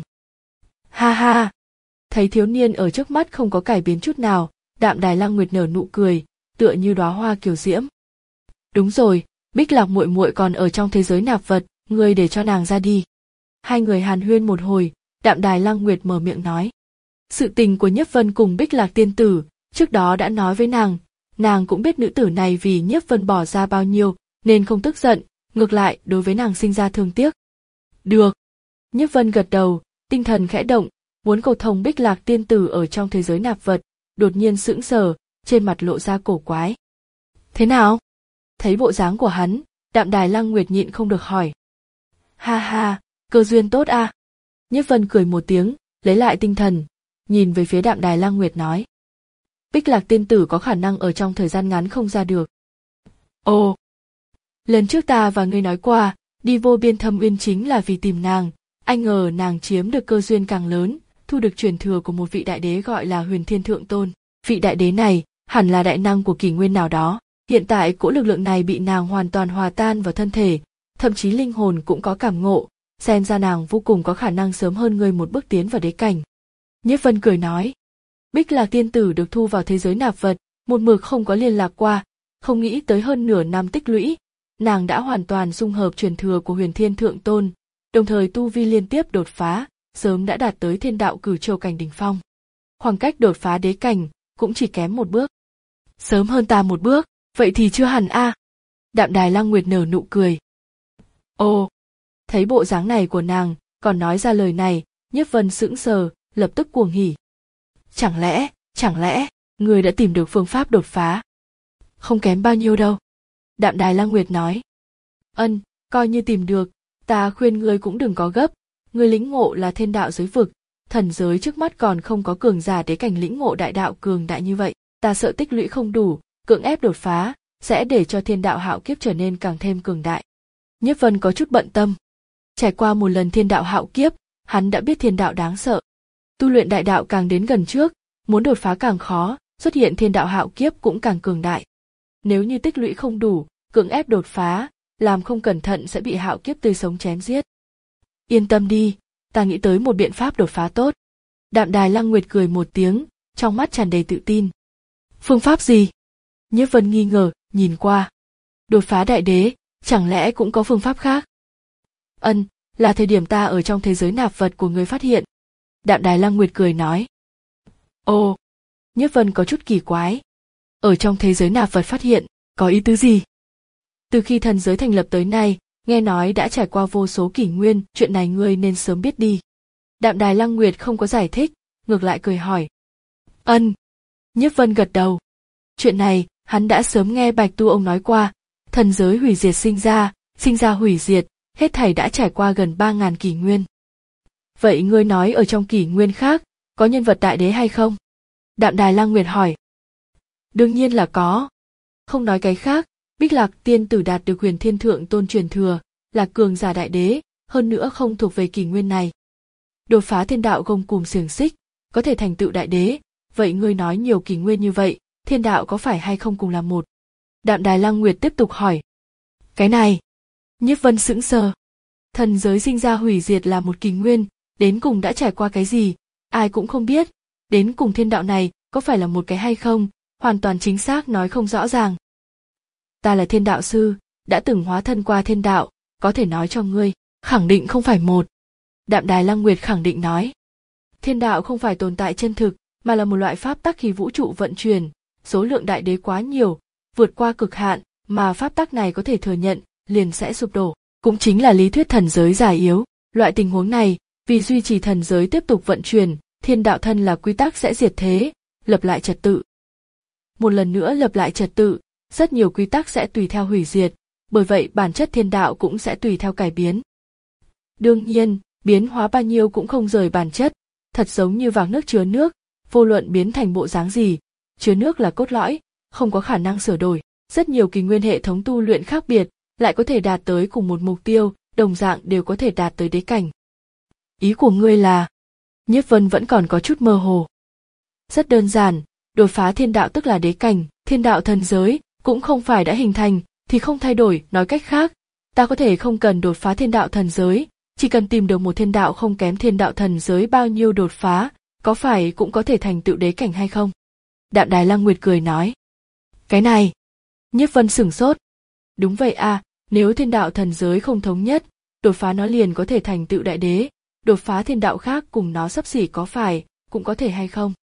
S1: Ha ha! Thấy thiếu niên ở trước mắt không có cải biến chút nào, Đạm Đài Lăng Nguyệt nở nụ cười, tựa như đóa hoa kiều diễm. Đúng rồi, Bích Lạc muội muội còn ở trong thế giới nạp vật, ngươi để cho nàng ra đi. Hai người hàn huyên một hồi, Đạm Đài Lăng Nguyệt mở miệng nói. Sự tình của Nhiếp Vân cùng Bích Lạc tiên tử, trước đó đã nói với nàng, nàng cũng biết nữ tử này vì Nhiếp Vân bỏ ra bao nhiêu, nên không tức giận, ngược lại đối với nàng sinh ra thương tiếc. Được. Nhiếp Vân gật đầu, tinh thần khẽ động, muốn cầu thông Bích Lạc tiên tử ở trong thế giới nạp vật, đột nhiên sững sờ, trên mặt lộ ra cổ quái. Thế nào? Thấy bộ dáng của hắn, Đạm Đài Lăng Nguyệt nhịn không được hỏi. Ha ha, cơ duyên tốt a. À? Nhiếp Vân cười một tiếng, lấy lại tinh thần, nhìn về phía Đạm Đài Lăng Nguyệt nói. Bích Lạc tiên tử có khả năng ở trong thời gian ngắn không ra được. Ồ! Lần trước ta và ngươi nói qua, đi vô biên thâm uyên chính là vì tìm nàng, anh ngờ nàng chiếm được cơ duyên càng lớn, thu được truyền thừa của một vị đại đế gọi là Huyền Thiên Thượng Tôn. Vị đại đế này, hẳn là đại năng của kỷ nguyên nào đó. Hiện tại cỗ lực lượng này bị nàng hoàn toàn hòa tan vào thân thể, thậm chí linh hồn cũng có cảm ngộ, xem ra nàng vô cùng có khả năng sớm hơn ngươi một bước tiến vào đế cảnh. Nhiếp Vân cười nói, Bích Lạc tiên tử được thu vào thế giới nạp vật, một mực không có liên lạc qua, không nghĩ tới hơn nửa năm tích lũy, nàng đã hoàn toàn dung hợp truyền thừa của Huyền Thiên Thượng Tôn, đồng thời tu vi liên tiếp đột phá, sớm đã đạt tới thiên đạo cửu châu cảnh đỉnh phong. Khoảng cách đột phá đế cảnh cũng chỉ kém một bước. Sớm hơn ta một bước, vậy thì chưa hẳn a. À. Đạm Đài Lăng Nguyệt nở nụ cười. Ồ, thấy bộ dáng này của nàng, còn nói ra lời này, Nhiếp Vân sững sờ, lập tức cuồng hỉ. Chẳng lẽ, chẳng lẽ, ngươi đã tìm được phương pháp đột phá? Không kém bao nhiêu đâu. Đạm Đài Lăng Nguyệt nói. Ân, coi như tìm được, ta khuyên ngươi cũng đừng có gấp, ngươi lĩnh ngộ là thiên đạo giới vực, thần giới trước mắt còn không có cường giả đế cảnh lĩnh ngộ đại đạo cường đại như vậy, ta sợ tích lũy không đủ, cưỡng ép đột phá, sẽ để cho thiên đạo hạo kiếp trở nên càng thêm cường đại. Nhiếp Vân có chút bận tâm. Trải qua một lần thiên đạo hạo kiếp, hắn đã biết thiên đạo đáng sợ. Tu luyện đại đạo càng đến gần trước, muốn đột phá càng khó, xuất hiện thiên đạo hạo kiếp cũng càng cường đại. Nếu như tích lũy không đủ, cưỡng ép đột phá, làm không cẩn thận sẽ bị hạo kiếp tươi sống chém giết. Yên tâm đi, ta nghĩ tới một biện pháp đột phá tốt. Đạm Đài Lăng Nguyệt cười một tiếng, trong mắt tràn đầy tự tin. Phương pháp gì? Nhiếp Vân nghi ngờ, nhìn qua. Đột phá đại đế, chẳng lẽ cũng có phương pháp khác? Ân, là thời điểm ta ở trong thế giới nạp vật của người phát hiện. Đạm Đài Lăng Nguyệt cười nói. Ồ, Nhiếp Vân có chút kỳ quái. Ở trong thế giới nạp vật phát hiện, có ý tứ gì? Từ khi thần giới thành lập tới nay, nghe nói đã trải qua vô số kỷ nguyên, chuyện này ngươi nên sớm biết đi. Đạm Đài Lăng Nguyệt không có giải thích, ngược lại cười hỏi. Ân. Nhiếp Vân gật đầu. Chuyện này, hắn đã sớm nghe Bạch Tu ông nói qua, Thần giới hủy diệt sinh ra, sinh ra hủy diệt, hết thảy đã trải qua gần ba ngàn kỷ nguyên. Vậy ngươi nói ở trong kỷ nguyên khác, có nhân vật đại đế hay không? Đạm Đài Lăng Nguyệt hỏi. Đương nhiên là có. Không nói cái khác, Bích Lạc tiên tử đạt được Huyền Thiên Thượng Tôn truyền thừa, là cường giả đại đế, hơn nữa không thuộc về kỷ nguyên này. Đột phá thiên đạo gông cùm xiềng xích, có thể thành tựu đại đế, vậy ngươi nói nhiều kỷ nguyên như vậy, thiên đạo có phải hay không cùng là một? Đạm Đài Lăng Nguyệt tiếp tục hỏi. Cái này, Nhiếp Vân sững sờ. Thần giới sinh ra hủy diệt là một kỷ nguyên, đến cùng đã trải qua cái gì, ai cũng không biết, đến cùng thiên đạo này có phải là một cái hay không, hoàn toàn chính xác nói không rõ ràng. Ta là thiên đạo sư, đã từng hóa thân qua thiên đạo, có thể nói cho ngươi, khẳng định không phải một. Đạm Đài Lăng Nguyệt khẳng định nói. Thiên đạo không phải tồn tại chân thực, mà là một loại pháp tắc khi vũ trụ vận chuyển, số lượng đại đế quá nhiều, vượt qua cực hạn, mà pháp tắc này có thể thừa nhận, liền sẽ sụp đổ, cũng chính là lý thuyết thần giới già yếu. Loại tình huống này, vì duy trì thần giới tiếp tục vận chuyển, thiên đạo thân là quy tắc sẽ diệt thế, lập lại trật tự. Một lần nữa lập lại trật tự, rất nhiều quy tắc sẽ tùy theo hủy diệt, bởi vậy bản chất thiên đạo cũng sẽ tùy theo cải biến. Đương nhiên, biến hóa bao nhiêu cũng không rời bản chất, thật giống như vạc nước chứa nước, vô luận biến thành bộ dáng gì, chứa nước là cốt lõi, không có khả năng sửa đổi. Rất nhiều kỷ nguyên hệ thống tu luyện khác biệt, lại có thể đạt tới cùng một mục tiêu, đồng dạng đều có thể đạt tới đế cảnh. Ý của ngươi là? Nhiếp Vân vẫn còn có chút mơ hồ. Rất đơn giản, đột phá thiên đạo tức là đế cảnh, thiên đạo thần giới cũng không phải đã hình thành thì không thay đổi, nói cách khác, ta có thể không cần đột phá thiên đạo thần giới, chỉ cần tìm được một thiên đạo không kém thiên đạo thần giới bao nhiêu đột phá, có phải cũng có thể thành tựu đế cảnh hay không? Đạm Đài Lăng Nguyệt cười nói. Cái này, Nhiếp Vân sửng sốt. Đúng vậy à, nếu thiên đạo thần giới không thống nhất, đột phá nó liền có thể thành tựu đại đế, đột phá thiên đạo khác cùng nó xấp xỉ có phải, cũng có thể hay không?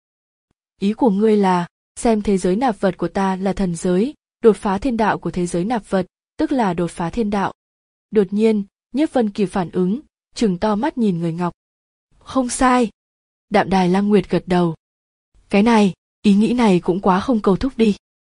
S1: Ý của ngươi là, xem thế giới nạp vật của ta là thần giới, đột phá thiên đạo của thế giới nạp vật, tức là đột phá thiên đạo. Đột nhiên, Nhiếp Vân kịp phản ứng, trừng to mắt nhìn người ngọc. Không sai. Đạm Đài Lăng Nguyệt gật đầu. Cái này, ý nghĩ này cũng quá không cầu thúc đi.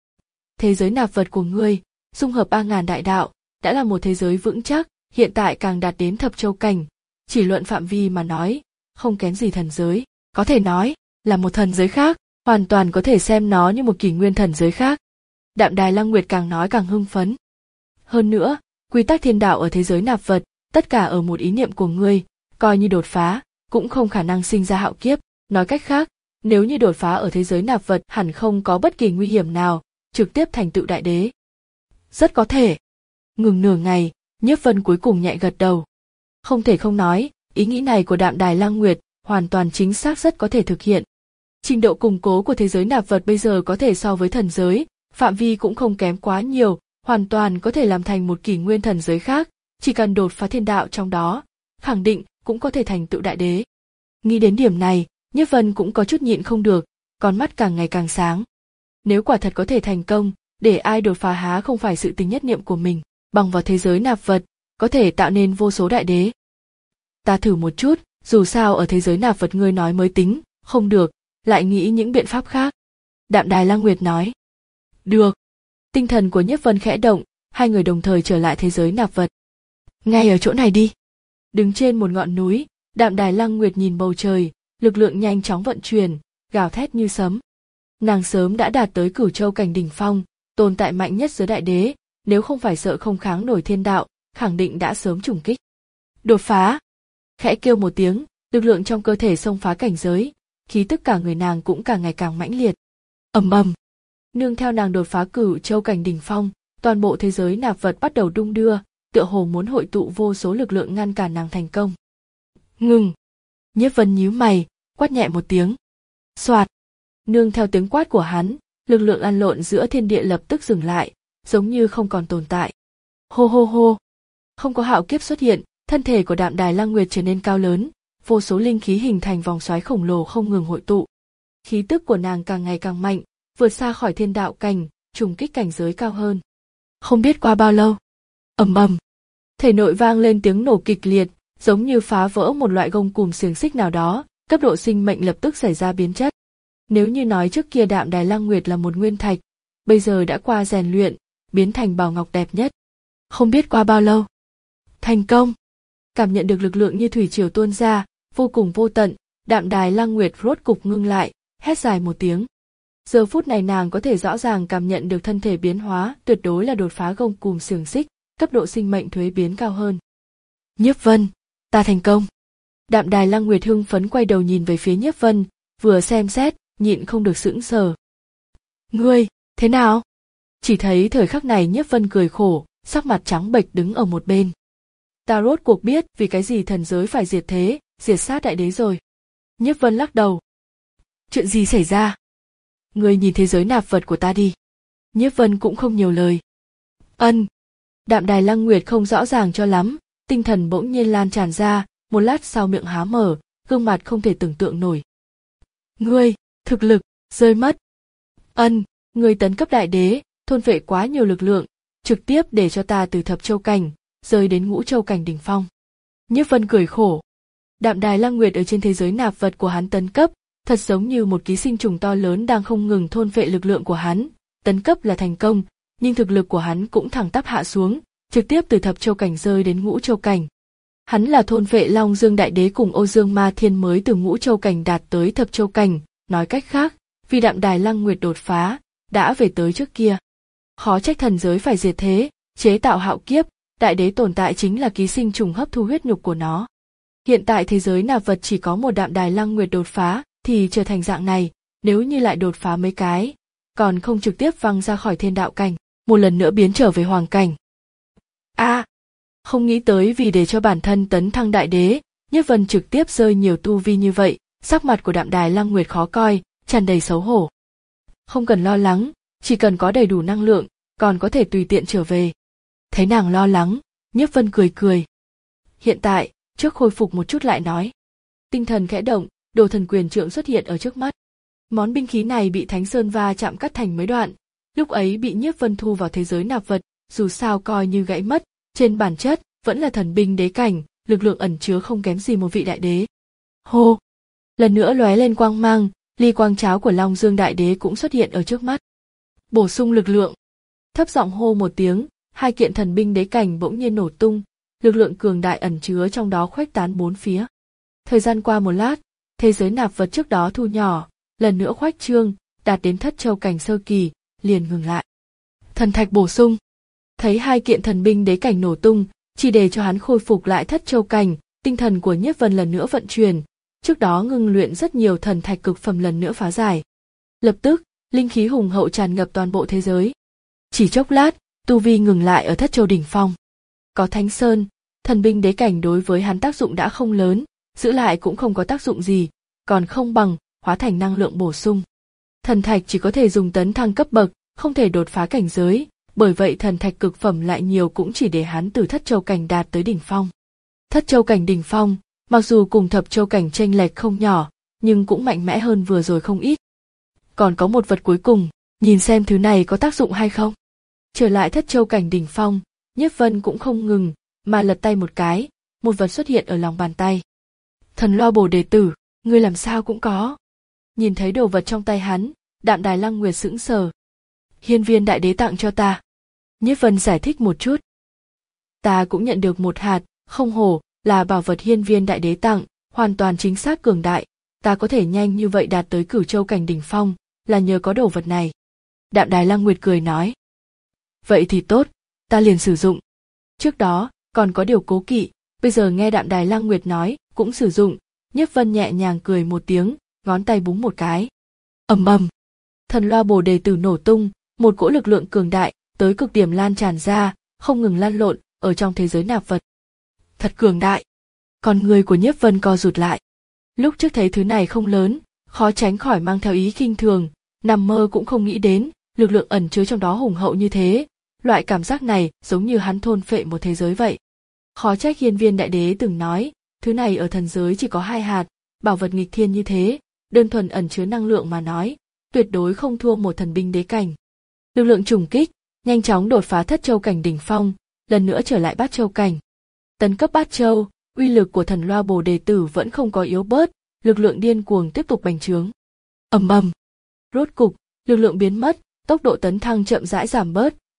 S1: Thế giới nạp vật của ngươi, dung hợp ba ngàn đại đạo, đã là một thế giới vững chắc, hiện tại càng đạt đến thập châu cảnh, chỉ luận phạm vi mà nói, không kém gì thần giới, có thể nói là một thần giới khác, hoàn toàn có thể xem nó như một kỷ nguyên thần giới khác. Đạm Đài Lăng Nguyệt càng nói càng hưng phấn. Hơn nữa, quy tắc thiên đạo ở thế giới nạp vật, tất cả ở một ý niệm của ngươi, coi như đột phá, cũng không khả năng sinh ra hạo kiếp. Nói cách khác, nếu như đột phá ở thế giới nạp vật hẳn không có bất kỳ nguy hiểm nào, trực tiếp thành tựu đại đế. Rất có thể. Ngừng nửa ngày, Nhiếp Vân cuối cùng nhẹ gật đầu. Không thể không nói, ý nghĩ này của Đạm Đài Lăng Nguyệt hoàn toàn chính xác, rất có thể thực hiện. Trình độ củng cố của thế giới nạp vật bây giờ có thể so với thần giới, phạm vi cũng không kém quá nhiều, hoàn toàn có thể làm thành một kỷ nguyên thần giới khác, chỉ cần đột phá thiên đạo trong đó, khẳng định cũng có thể thành tựu đại đế. Nghĩ đến điểm này, Nhiếp Vân cũng có chút nhịn không được, con mắt càng ngày càng sáng. Nếu quả thật có thể thành công, để ai đột phá há không phải sự tình nhất niệm của mình, bằng vào thế giới nạp vật, có thể tạo nên vô số đại đế. Ta thử một chút, dù sao ở thế giới nạp vật ngươi nói mới tính, không được, lại nghĩ những biện pháp khác. Đạm Đài Lăng Nguyệt nói. Được. Tinh thần của Nhiếp Vân khẽ động, hai người đồng thời trở lại thế giới nạp vật. Ngay ở chỗ này đi. Đứng trên một ngọn núi, Đạm Đài Lăng Nguyệt nhìn bầu trời, lực lượng nhanh chóng vận chuyển, gào thét như sấm. Nàng sớm đã đạt tới cửu châu cảnh đỉnh phong, tồn tại mạnh nhất giới đại đế, nếu không phải sợ không kháng nổi thiên đạo, khẳng định đã sớm trùng kích. Đột phá. Khẽ kêu một tiếng, lực lượng trong cơ thể xông phá cảnh giới, khí tức cả người nàng cũng càng ngày càng mãnh liệt. Ầm ầm. Nương theo nàng đột phá cửu châu cảnh đỉnh phong, toàn bộ thế giới nạp vật bắt đầu đung đưa, tựa hồ muốn hội tụ vô số lực lượng ngăn cản nàng thành công. Ngừng. Nhiếp Vân nhíu mày, quát nhẹ một tiếng. Soạt. Nương theo tiếng quát của hắn, lực lượng lăn lộn giữa thiên địa lập tức dừng lại, giống như không còn tồn tại. Hô hô hô. Không có hạo kiếp xuất hiện, thân thể của Đạm Đài Lăng Nguyệt trở nên cao lớn, vô số linh khí hình thành vòng xoáy khổng lồ không ngừng hội tụ. Khí tức của nàng càng ngày càng mạnh, vượt xa khỏi thiên đạo cảnh, trùng kích cảnh giới cao hơn. Không biết qua bao lâu. Ầm ầm. Thể nội vang lên tiếng nổ kịch liệt, giống như phá vỡ một loại gông cùm xiềng xích nào đó, cấp độ sinh mệnh lập tức xảy ra biến chất. Nếu như nói trước kia Đạm Đài Lăng Nguyệt là một nguyên thạch, bây giờ đã qua rèn luyện, biến thành bảo ngọc đẹp nhất. Không biết qua bao lâu. Thành công! Cảm nhận được lực lượng như thủy triều tuôn ra, vô cùng vô tận, Đạm Đài Lăng Nguyệt rốt cục ngưng lại, hét dài một tiếng. Giờ phút này nàng có thể rõ ràng cảm nhận được thân thể biến hóa, tuyệt đối là đột phá gông cùm xiềng xích, cấp độ sinh mệnh thuế biến cao hơn. Nhiếp Vân, ta thành công. Đạm Đài Lăng Nguyệt hưng phấn quay đầu nhìn về phía Nhiếp Vân, vừa xem xét, nhịn không được sững sờ. Ngươi, thế nào? Chỉ thấy thời khắc này Nhiếp Vân cười khổ, sắc mặt trắng bệch đứng ở một bên. Ta rốt cuộc biết vì cái gì thần giới phải diệt thế, diệt sát đại đế rồi. Nhiếp Vân lắc đầu. Chuyện gì xảy ra? Ngươi nhìn thế giới nạp vật của ta đi. Nhiếp Vân cũng không nhiều lời. Ân. Đạm Đài Lăng Nguyệt không rõ ràng cho lắm, tinh thần bỗng nhiên lan tràn ra, một lát sau miệng há mở, gương mặt không thể tưởng tượng nổi. Ngươi, thực lực, rơi mất. Ân, ngươi tấn cấp đại đế, thôn phệ quá nhiều lực lượng, trực tiếp để cho ta từ thập châu cảnh, rơi đến ngũ châu cảnh đỉnh phong. Nhiếp Vân cười khổ. Đạm Đài Lăng Nguyệt ở trên thế giới nạp vật của hắn tấn cấp, thật giống như một ký sinh trùng to lớn đang không ngừng thôn phệ lực lượng của hắn, tấn cấp là thành công, nhưng thực lực của hắn cũng thẳng tắp hạ xuống, trực tiếp từ thập châu cảnh rơi đến ngũ châu cảnh. Hắn là thôn phệ Long Dương Đại Đế cùng Ô Dương Ma Thiên mới từ ngũ châu cảnh đạt tới thập châu cảnh, nói cách khác, vì Đạm Đài Lăng Nguyệt đột phá, đã về tới trước kia. Khó trách thần giới phải diệt thế, chế tạo hạo kiếp, đại đế tồn tại chính là ký sinh trùng hấp thu huyết nhục của nó. Hiện tại thế giới nạp vật chỉ có một Đạm Đài Lăng Nguyệt đột phá, thì trở thành dạng này, nếu như lại đột phá mấy cái, còn không trực tiếp văng ra khỏi thiên đạo cảnh, một lần nữa biến trở về hoàng cảnh. A, à, không nghĩ tới vì để cho bản thân tấn thăng đại đế, Nhiếp Vân trực tiếp rơi nhiều tu vi như vậy, sắc mặt của Đạm Đài Lăng Nguyệt khó coi, tràn đầy xấu hổ. Không cần lo lắng, chỉ cần có đầy đủ năng lượng, còn có thể tùy tiện trở về. Thấy nàng lo lắng, Nhiếp Vân cười cười. Hiện tại, trước khôi phục một chút lại nói. Tinh thần khẽ động, Đồ Thần Quyền Trượng xuất hiện ở trước mắt. Món binh khí này bị Thánh Sơn va chạm cắt thành mấy đoạn, lúc ấy bị Nhiếp Vân thu vào thế giới nạp vật, dù sao coi như gãy mất, trên bản chất vẫn là thần binh đế cảnh, lực lượng ẩn chứa không kém gì một vị đại đế. Hô! Lần nữa lóe lên quang mang, ly quang cháo của Long Dương Đại Đế cũng xuất hiện ở trước mắt. Bổ sung lực lượng. Thấp giọng hô một tiếng, hai kiện thần binh đế cảnh bỗng nhiên nổ tung, lực lượng cường đại ẩn chứa trong đó khuếch tán bốn phía. Thời gian qua một lát, thế giới nạp vật trước đó thu nhỏ, lần nữa khoách trương, đạt đến thất châu cảnh sơ kỳ, liền ngừng lại. Thần thạch bổ sung. Thấy hai kiện thần binh đế cảnh nổ tung, chỉ để cho hắn khôi phục lại thất châu cảnh, tinh thần của Nhiếp Vân lần nữa vận chuyển, trước đó ngưng luyện rất nhiều thần thạch cực phẩm lần nữa phá giải. Lập tức, linh khí hùng hậu tràn ngập toàn bộ thế giới. Chỉ chốc lát, tu vi ngừng lại ở thất châu đỉnh phong. Có Thánh Sơn, thần binh đế cảnh đối với hắn tác dụng đã không lớn, giữ lại cũng không có tác dụng gì, còn không bằng hóa thành năng lượng bổ sung. Thần thạch chỉ có thể dùng tấn thăng cấp bậc, không thể đột phá cảnh giới, bởi vậy thần thạch cực phẩm lại nhiều cũng chỉ để hắn từ thất châu cảnh đạt tới đỉnh phong. Thất châu cảnh đỉnh phong, mặc dù cùng thập châu cảnh chênh lệch không nhỏ, nhưng cũng mạnh mẽ hơn vừa rồi không ít. Còn có một vật cuối cùng, nhìn xem thứ này có tác dụng hay không. Trở lại thất châu cảnh đỉnh phong, Nhiếp Vân cũng không ngừng, mà lật tay một cái, một vật xuất hiện ở lòng bàn tay. Thần Loa Bồ Đề Tử, ngươi làm sao cũng có. Nhìn thấy đồ vật trong tay hắn, Đạm Đài Lăng Nguyệt sững sờ. Hiên Viên Đại Đế tặng cho ta. Nhiếp Vân giải thích một chút. Ta cũng nhận được một hạt, không hổ, là bảo vật Hiên Viên Đại Đế tặng, hoàn toàn chính xác cường đại, ta có thể nhanh như vậy đạt tới Cửu Châu cảnh đỉnh phong, là nhờ có đồ vật này. Đạm Đài Lăng Nguyệt cười nói. Vậy thì tốt, ta liền sử dụng. Trước đó, còn có điều cố kỵ, bây giờ nghe Đạm Đài Lăng Nguyệt nói, cũng sử dụng, Nhiếp Vân nhẹ nhàng cười một tiếng, ngón tay búng một cái. Ầm ầm, Thần Loa Bồ Đề Tử nổ tung, một cỗ lực lượng cường đại, tới cực điểm lan tràn ra, không ngừng lăn lộn, ở trong thế giới nạp vật. Thật cường đại. Con người của Nhiếp Vân co rụt lại. Lúc trước thấy thứ này không lớn, khó tránh khỏi mang theo ý khinh thường, nằm mơ cũng không nghĩ đến, lực lượng ẩn chứa trong đó hùng hậu như thế, loại cảm giác này giống như hắn thôn phệ một thế giới vậy. Khó trách Hiên Viên Đại Đế từng nói, thứ này ở thần giới chỉ có hai hạt, bảo vật nghịch thiên như thế, đơn thuần ẩn chứa năng lượng mà nói, tuyệt đối không thua một thần binh đế cảnh. Lực lượng trùng kích, nhanh chóng đột phá thất châu cảnh đỉnh phong, lần nữa trở lại bát châu cảnh. Tấn cấp bát châu, uy lực của Thần Loa Bồ Đề Tử vẫn không có yếu bớt, lực lượng điên cuồng tiếp tục bành trướng. Ầm ầm, rốt cục, lực lượng biến mất, tốc độ tấn thăng chậm rãi giảm bớt,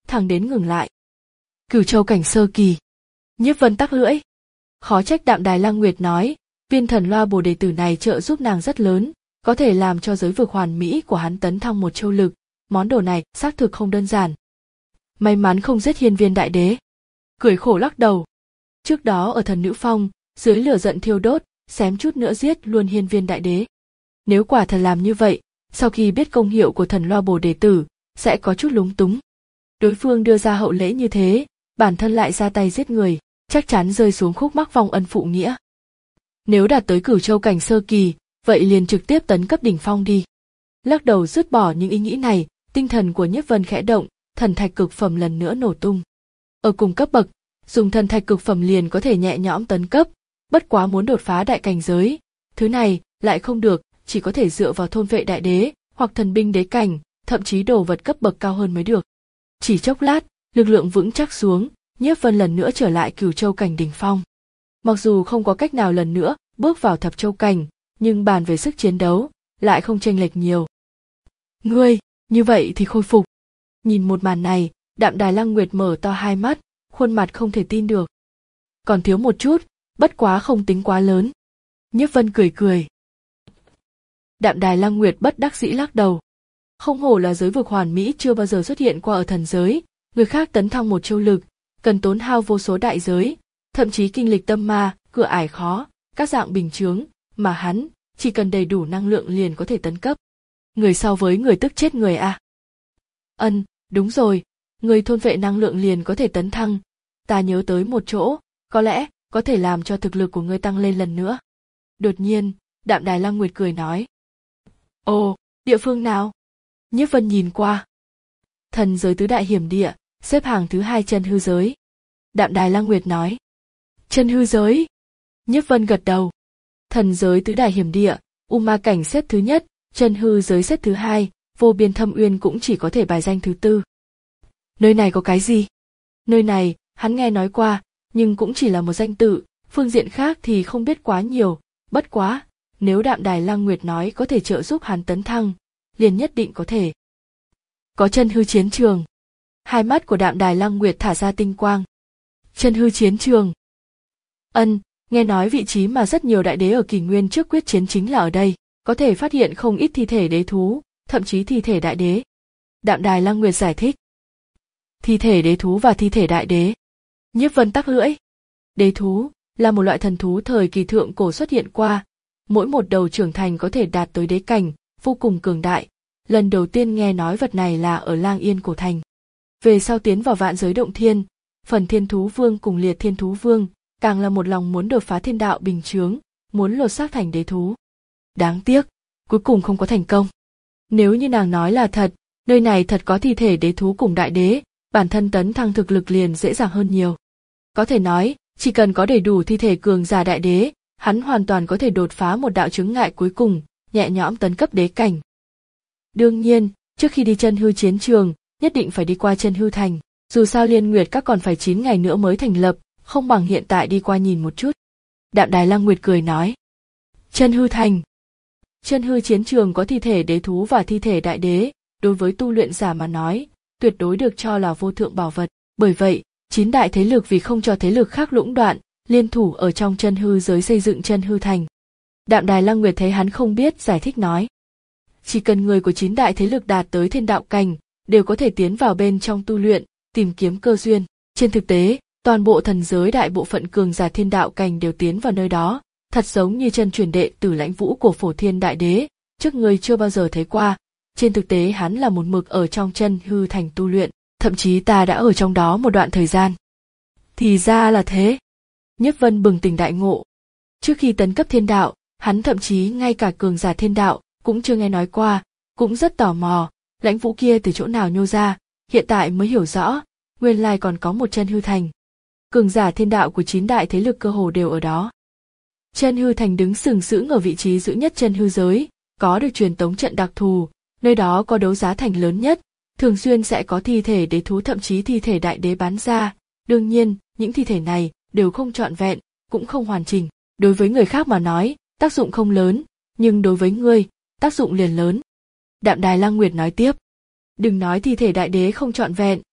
S1: thẳng đến ngừng lại. Cửu châu cảnh sơ kỳ. Nhiếp Vân tắc lưỡi. Khó trách Đạm Đài Lăng Nguyệt nói, viên thần loa bồ đề tử này trợ giúp nàng rất lớn, có thể làm cho giới vực hoàn mỹ của hắn tấn thăng một châu lực, món đồ này xác thực không đơn giản. May mắn không giết hiên viên đại đế. Cười khổ lắc đầu. Trước đó ở thần nữ phong, dưới lửa giận thiêu đốt, xém chút nữa giết luôn hiên viên đại đế. Nếu quả thật làm như vậy, sau khi biết công hiệu của thần loa bồ đề tử, sẽ có chút lúng túng. Đối phương đưa ra hậu lễ như thế, bản thân lại ra tay giết người, chắc chắn rơi xuống khúc mắc vong ân phụ nghĩa. Nếu đạt tới cửu châu cảnh sơ kỳ, vậy liền trực tiếp tấn cấp đỉnh phong đi. Lắc đầu dứt bỏ những ý nghĩ này, tinh thần của Nhiếp Vân khẽ động, thần thạch cực phẩm lần nữa nổ tung. Ở cùng cấp bậc, dùng thần thạch cực phẩm liền có thể nhẹ nhõm tấn cấp, bất quá muốn đột phá đại cảnh giới, thứ này lại không được, chỉ có thể dựa vào thôn vệ đại đế hoặc thần binh đế cảnh, thậm chí đồ vật cấp bậc cao hơn mới được. Chỉ chốc lát, lực lượng vững chắc xuống, Nhiếp Vân lần nữa trở lại cửu châu cảnh đỉnh phong. Mặc dù không có cách nào lần nữa bước vào thập châu cảnh, nhưng bàn về sức chiến đấu lại không chênh lệch nhiều. Ngươi, như vậy thì khôi phục. Nhìn một màn này, Đạm Đài Lăng Nguyệt mở to hai mắt, khuôn mặt không thể tin được. Còn thiếu một chút, bất quá không tính quá lớn. Nhiếp Vân cười cười. Đạm Đài Lăng Nguyệt bất đắc dĩ lắc đầu. Không hổ là giới vực hoàn mỹ chưa bao giờ xuất hiện qua ở thần giới, người khác tấn thăng một châu lực, cần tốn hao vô số đại giới, thậm chí kinh lịch tâm ma, cửa ải khó, các dạng bình chướng, mà hắn chỉ cần đầy đủ năng lượng liền có thể tấn cấp. Người so với người tức chết người à? Ân, đúng rồi, người thôn vệ năng lượng liền có thể tấn thăng. Ta nhớ tới một chỗ, có lẽ có thể làm cho thực lực của ngươi tăng lên lần nữa. Đột nhiên, Đạm Đài Lăng Nguyệt cười nói. Ồ, địa phương nào? Nhiếp Vân nhìn qua. Thần giới tứ đại hiểm địa, xếp hàng thứ hai chân hư giới. Đạm Đài Lăng Nguyệt nói. Chân hư giới? Nhiếp Vân gật đầu. Thần giới tứ đại hiểm địa, U Ma cảnh xếp thứ nhất, chân hư giới xếp thứ hai, vô biên thâm uyên cũng chỉ có thể bài danh thứ tư. Nơi này có cái gì? Nơi này, hắn nghe nói qua, nhưng cũng chỉ là một danh tự, phương diện khác thì không biết quá nhiều, bất quá, nếu Đạm Đài Lăng Nguyệt nói có thể trợ giúp hắn tấn thăng, liền nhất định có thể. Có chân hư chiến trường. Hai mắt của Đạm Đài Lăng Nguyệt thả ra tinh quang. Chân hư chiến trường. Ân, nghe nói vị trí mà rất nhiều đại đế ở kỷ nguyên trước quyết chiến chính là ở đây, có thể phát hiện không ít thi thể đế thú, thậm chí thi thể đại đế. Đạm Đài Lăng Nguyệt giải thích. Thi thể đế thú và thi thể đại đế. Nhiếp Vân tắc lưỡi. Đế thú là một loại thần thú thời kỳ thượng cổ xuất hiện qua, mỗi một đầu trưởng thành có thể đạt tới đế cảnh, vô cùng cường đại. Lần đầu tiên nghe nói vật này là ở Lang Yên cổ thành. Về sau tiến vào vạn giới động thiên, phần thiên thú vương cùng liệt thiên thú vương, càng là một lòng muốn đột phá thiên đạo bình chướng, muốn lột xác thành đế thú. Đáng tiếc, cuối cùng không có thành công. Nếu như nàng nói là thật, nơi này thật có thi thể đế thú cùng đại đế, bản thân tấn thăng thực lực liền dễ dàng hơn nhiều. Có thể nói, chỉ cần có đầy đủ thi thể cường giả đại đế, hắn hoàn toàn có thể đột phá một đạo chướng ngại cuối cùng, nhẹ nhõm tấn cấp đế cảnh. Đương nhiên, trước khi đi chân hư chiến trường, nhất định phải đi qua chân hư thành, dù sao Liên Nguyệt các còn phải chín ngày nữa mới thành lập, không bằng hiện tại đi qua nhìn một chút. Đạm Đài Lăng Nguyệt cười nói. Chân hư thành. Chân hư chiến trường có thi thể đế thú và thi thể đại đế, đối với tu luyện giả mà nói, tuyệt đối được cho là vô thượng bảo vật, bởi vậy, chín đại thế lực vì không cho thế lực khác lũng đoạn, liên thủ ở trong chân hư giới xây dựng chân hư thành. Đạm Đài Lăng Nguyệt thấy hắn không biết giải thích nói. Chỉ cần người của chín đại thế lực đạt tới thiên đạo cảnh, đều có thể tiến vào bên trong tu luyện, tìm kiếm cơ duyên. Trên thực tế, toàn bộ thần giới đại bộ phận cường giả thiên đạo cảnh đều tiến vào nơi đó, thật giống như chân truyền đệ tử Lãnh Vũ của Phổ Thiên Đại Đế, trước người chưa bao giờ thấy qua. Trên thực tế hắn là một mực ở trong chân hư thành tu luyện, thậm chí ta đã ở trong đó một đoạn thời gian. Thì ra là thế. Nhiếp Vân bừng tỉnh đại ngộ. Trước khi tấn cấp thiên đạo, hắn thậm chí ngay cả cường giả thiên đạo cũng chưa nghe nói qua, cũng rất tò mò, Lãnh Vũ kia từ chỗ nào nhô ra, hiện tại mới hiểu rõ, nguyên lai còn có một chân hư thành. Cường giả thiên đạo của chín đại thế lực cơ hồ đều ở đó. Chân hư thành đứng sừng sững ở vị trí giữ nhất chân hư giới, có được truyền tống trận đặc thù, nơi đó có đấu giá thành lớn nhất, thường xuyên sẽ có thi thể đế thú thậm chí thi thể đại đế bán ra. Đương nhiên, những thi thể này đều không trọn vẹn, cũng không hoàn chỉnh. Đối với người khác mà nói, tác dụng không lớn, nhưng đối với ngươi, tác dụng liền lớn. Đạm Đài Lăng Nguyệt nói tiếp. Đừng nói thi thể đại đế không trọn vẹn.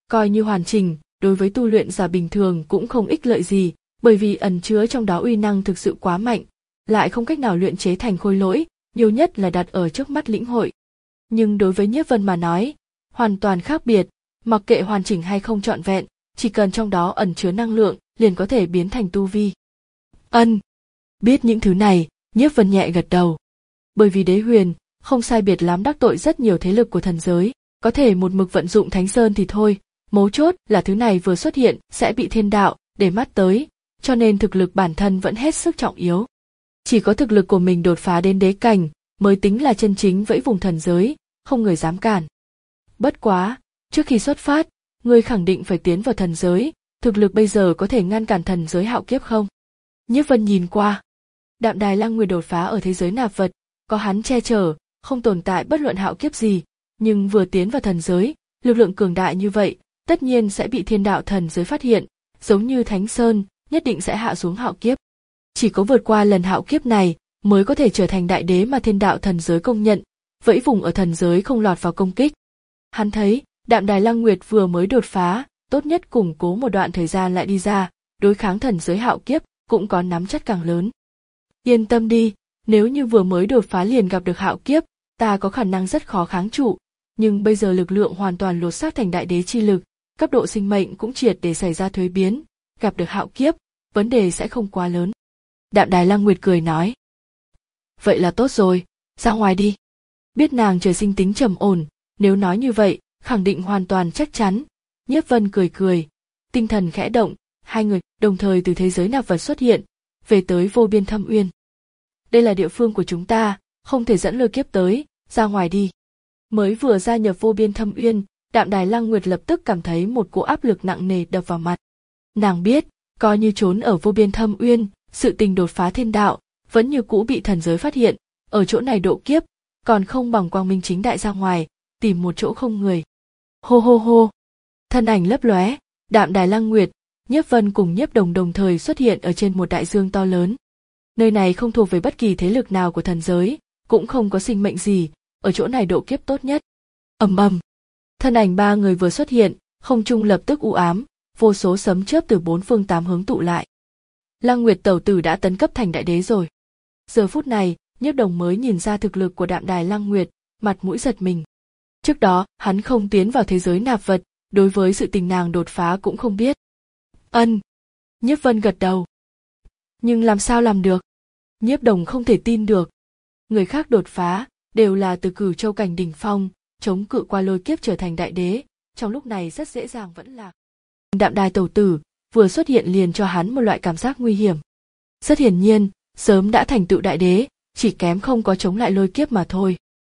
S1: Coi như hoàn chỉnh, đối với tu luyện giả bình thường cũng không ích lợi gì, bởi vì ẩn chứa trong đó uy năng thực sự quá mạnh, lại không cách nào luyện chế thành khôi lỗi, nhiều nhất là đặt ở trước mắt lĩnh hội. Nhưng đối với Nhiếp Vân mà nói, hoàn toàn khác biệt, mặc kệ hoàn chỉnh hay không trọn vẹn, chỉ cần trong đó ẩn chứa năng lượng, liền có thể biến thành tu vi. Ân, biết những thứ này, Nhiếp Vân nhẹ gật đầu. Bởi vì Đế Huyền không sai biệt lắm đắc tội rất nhiều thế lực của thần giới, có thể một mực vận dụng Thánh Sơn thì thôi, mấu chốt là thứ này vừa xuất hiện sẽ bị thiên đạo để mắt tới, cho nên thực lực bản thân vẫn hết sức trọng yếu. Chỉ có thực lực của mình đột phá đến đế cảnh mới tính là chân chính vẫy vùng thần giới, không người dám cản. Bất quá, trước khi xuất phát, ngươi khẳng định phải tiến vào thần giới, thực lực bây giờ có thể ngăn cản thần giới hạo kiếp không? Nhiếp Vân nhìn qua, Đạm Đài Lăng Nguyệt đột phá ở thế giới nạp vật, có hắn che chở, không tồn tại bất luận hạo kiếp gì, nhưng vừa tiến vào thần giới, lực lượng cường đại như vậy, tất nhiên sẽ bị thiên đạo thần giới phát hiện, giống như Thánh Sơn, nhất định sẽ hạ xuống hạo kiếp. Chỉ có vượt qua lần hạo kiếp này, mới có thể trở thành đại đế mà thiên đạo thần giới công nhận, vẫy vùng ở thần giới không lọt vào công kích. Hắn thấy, Đạm Đài Lăng Nguyệt vừa mới đột phá, tốt nhất củng cố một đoạn thời gian lại đi ra, đối kháng thần giới hạo kiếp, cũng có nắm chắc càng lớn. Yên tâm đi, nếu như vừa mới đột phá liền gặp được hạo kiếp, ta có khả năng rất khó kháng trụ, nhưng bây giờ lực lượng hoàn toàn lột xác thành đại đế chi lực, cấp độ sinh mệnh cũng triệt để xảy ra thuế biến, gặp được hạo kiếp, vấn đề sẽ không quá lớn. Đạm Đài Lăng Nguyệt cười nói. Vậy là tốt rồi, ra ngoài đi. Biết nàng trời sinh tính trầm ổn, nếu nói như vậy, khẳng định hoàn toàn chắc chắn. Nhiếp Vân cười cười, tinh thần khẽ động, hai người đồng thời từ thế giới nạp vật xuất hiện, về tới Vô Biên Thâm Uyên. Đây là địa phương của chúng ta, không thể dẫn lôi kiếp tới, ra ngoài đi. Mới vừa gia nhập Vô Biên Thâm Uyên, Đạm Đài Lăng Nguyệt lập tức cảm thấy một cỗ áp lực nặng nề đập vào mặt. Nàng biết, coi như trốn ở Vô Biên Thâm Uyên, sự tình đột phá thiên đạo, vẫn như cũ bị thần giới phát hiện, ở chỗ này độ kiếp, còn không bằng quang minh chính đại ra ngoài, tìm một chỗ không người. Hô hô hô, thân ảnh lấp lóe, Đạm Đài Lăng Nguyệt, Nhiếp Vân cùng Nhiếp Đồng đồng thời xuất hiện ở trên một đại dương to lớn. Nơi này không thuộc về bất kỳ thế lực nào của thần giới, cũng không có sinh mệnh gì, ở chỗ này độ kiếp tốt nhất. Ầm ầm, thân ảnh ba người vừa xuất hiện, không trung lập tức u ám, vô số sấm chớp từ bốn phương tám hướng tụ lại. Lăng Nguyệt tẩu tử đã tấn cấp thành đại đế rồi. Giờ phút này, Nhiếp Đồng mới nhìn ra thực lực của Đạm Đài Lăng Nguyệt, mặt mũi giật mình. Trước đó, hắn không tiến vào thế giới nạp vật, đối với sự tình nàng đột phá cũng không biết. Ân. Nhiếp Vân gật đầu. Nhưng làm sao làm được? Nhiếp Đồng không thể tin được. Người khác đột phá, đều là từ Cửu Châu cảnh đỉnh phong, chống cự qua lôi kiếp trở thành đại đế, trong lúc này rất dễ dàng vẫn lạc. Đạm Đài tẩu tử vừa xuất hiện liền cho hắn một loại cảm giác nguy hiểm. Rất hiển nhiên, sớm đã thành tựu đại đế, chỉ kém không có chống lại lôi kiếp mà thôi.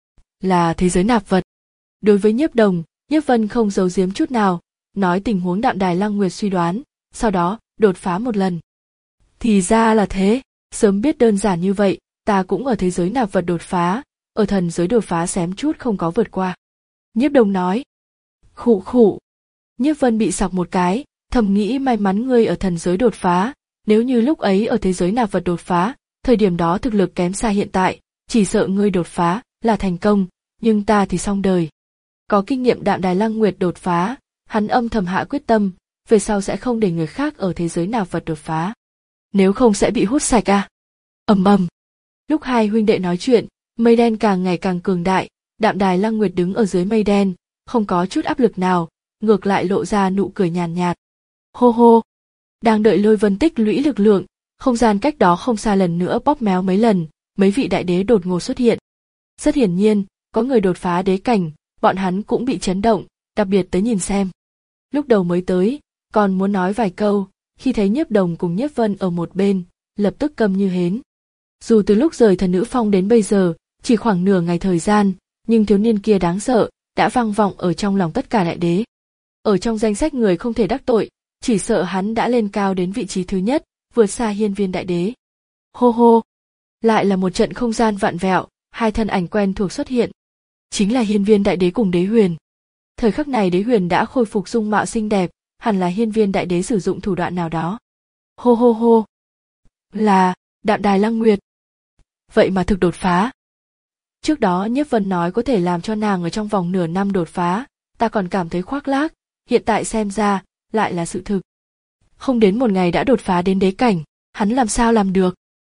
S1: Là thế giới nạp vật. Đối với Nhiếp Đồng, Nhiếp Vân không giấu giếm chút nào, nói tình huống Đạm Đài Lăng Nguyệt suy đoán, sau đó đột phá một lần. Thì ra là thế, sớm biết đơn giản như vậy, ta cũng ở thế giới nạp vật đột phá, ở thần giới đột phá xém chút không có vượt qua. Nhiếp Đồng nói. Khụ khụ. Nhiếp Vân bị sặc một cái, thầm nghĩ may mắn ngươi ở thần giới đột phá, nếu như lúc ấy ở thế giới nạp vật đột phá, thời điểm đó thực lực kém xa hiện tại, chỉ sợ ngươi đột phá là thành công, nhưng ta thì xong đời. Có kinh nghiệm Đạm Đài Lăng Nguyệt đột phá, hắn âm thầm hạ quyết tâm, về sau sẽ không để người khác ở thế giới nạp vật đột phá. Nếu không sẽ bị hút sạch à? Ầm ầm. Lúc hai huynh đệ nói chuyện, mây đen càng ngày càng cường đại, Đạm Đài Lăng Nguyệt đứng ở dưới mây đen, không có chút áp lực nào, ngược lại lộ ra nụ cười nhàn nhạt. Hô hô. Đang đợi lôi vân tích lũy lực lượng, không gian cách đó không xa lần nữa bóp méo mấy lần, mấy vị đại đế đột ngột xuất hiện. Rất hiển nhiên, có người đột phá đế cảnh, bọn hắn cũng bị chấn động, đặc biệt tới nhìn xem. Lúc đầu mới tới, còn muốn nói vài câu, khi thấy Nhiếp Đồng cùng Nhiếp Vân ở một bên, lập tức câm như hến. Dù từ lúc rời Thần Nữ Phong đến bây giờ, chỉ khoảng nửa ngày thời gian, nhưng thiếu niên kia đáng sợ, đã vang vọng ở trong lòng tất cả đại đế. Ở trong danh sách người không thể đắc tội, chỉ sợ hắn đã lên cao đến vị trí thứ nhất, vượt xa Hiên Viên đại đế. Hô hô, lại là một trận không gian vạn vẹo, hai thân ảnh quen thuộc xuất hiện. Chính là Hiên Viên đại đế cùng Đế Huyền. Thời khắc này Đế Huyền đã khôi phục dung mạo xinh đẹp, hẳn là Hiên Viên đại đế sử dụng thủ đoạn nào đó. Hô hô hô, là Đạm Đài Lăng Nguyệt. Vậy mà thực đột phá. Trước đó Nhiếp Vân nói có thể làm cho nàng ở trong vòng nửa năm đột phá, ta còn cảm thấy khoác lác, hiện tại xem ra, lại là sự thực. Không đến một ngày đã đột phá đến đế cảnh, hắn làm sao làm được?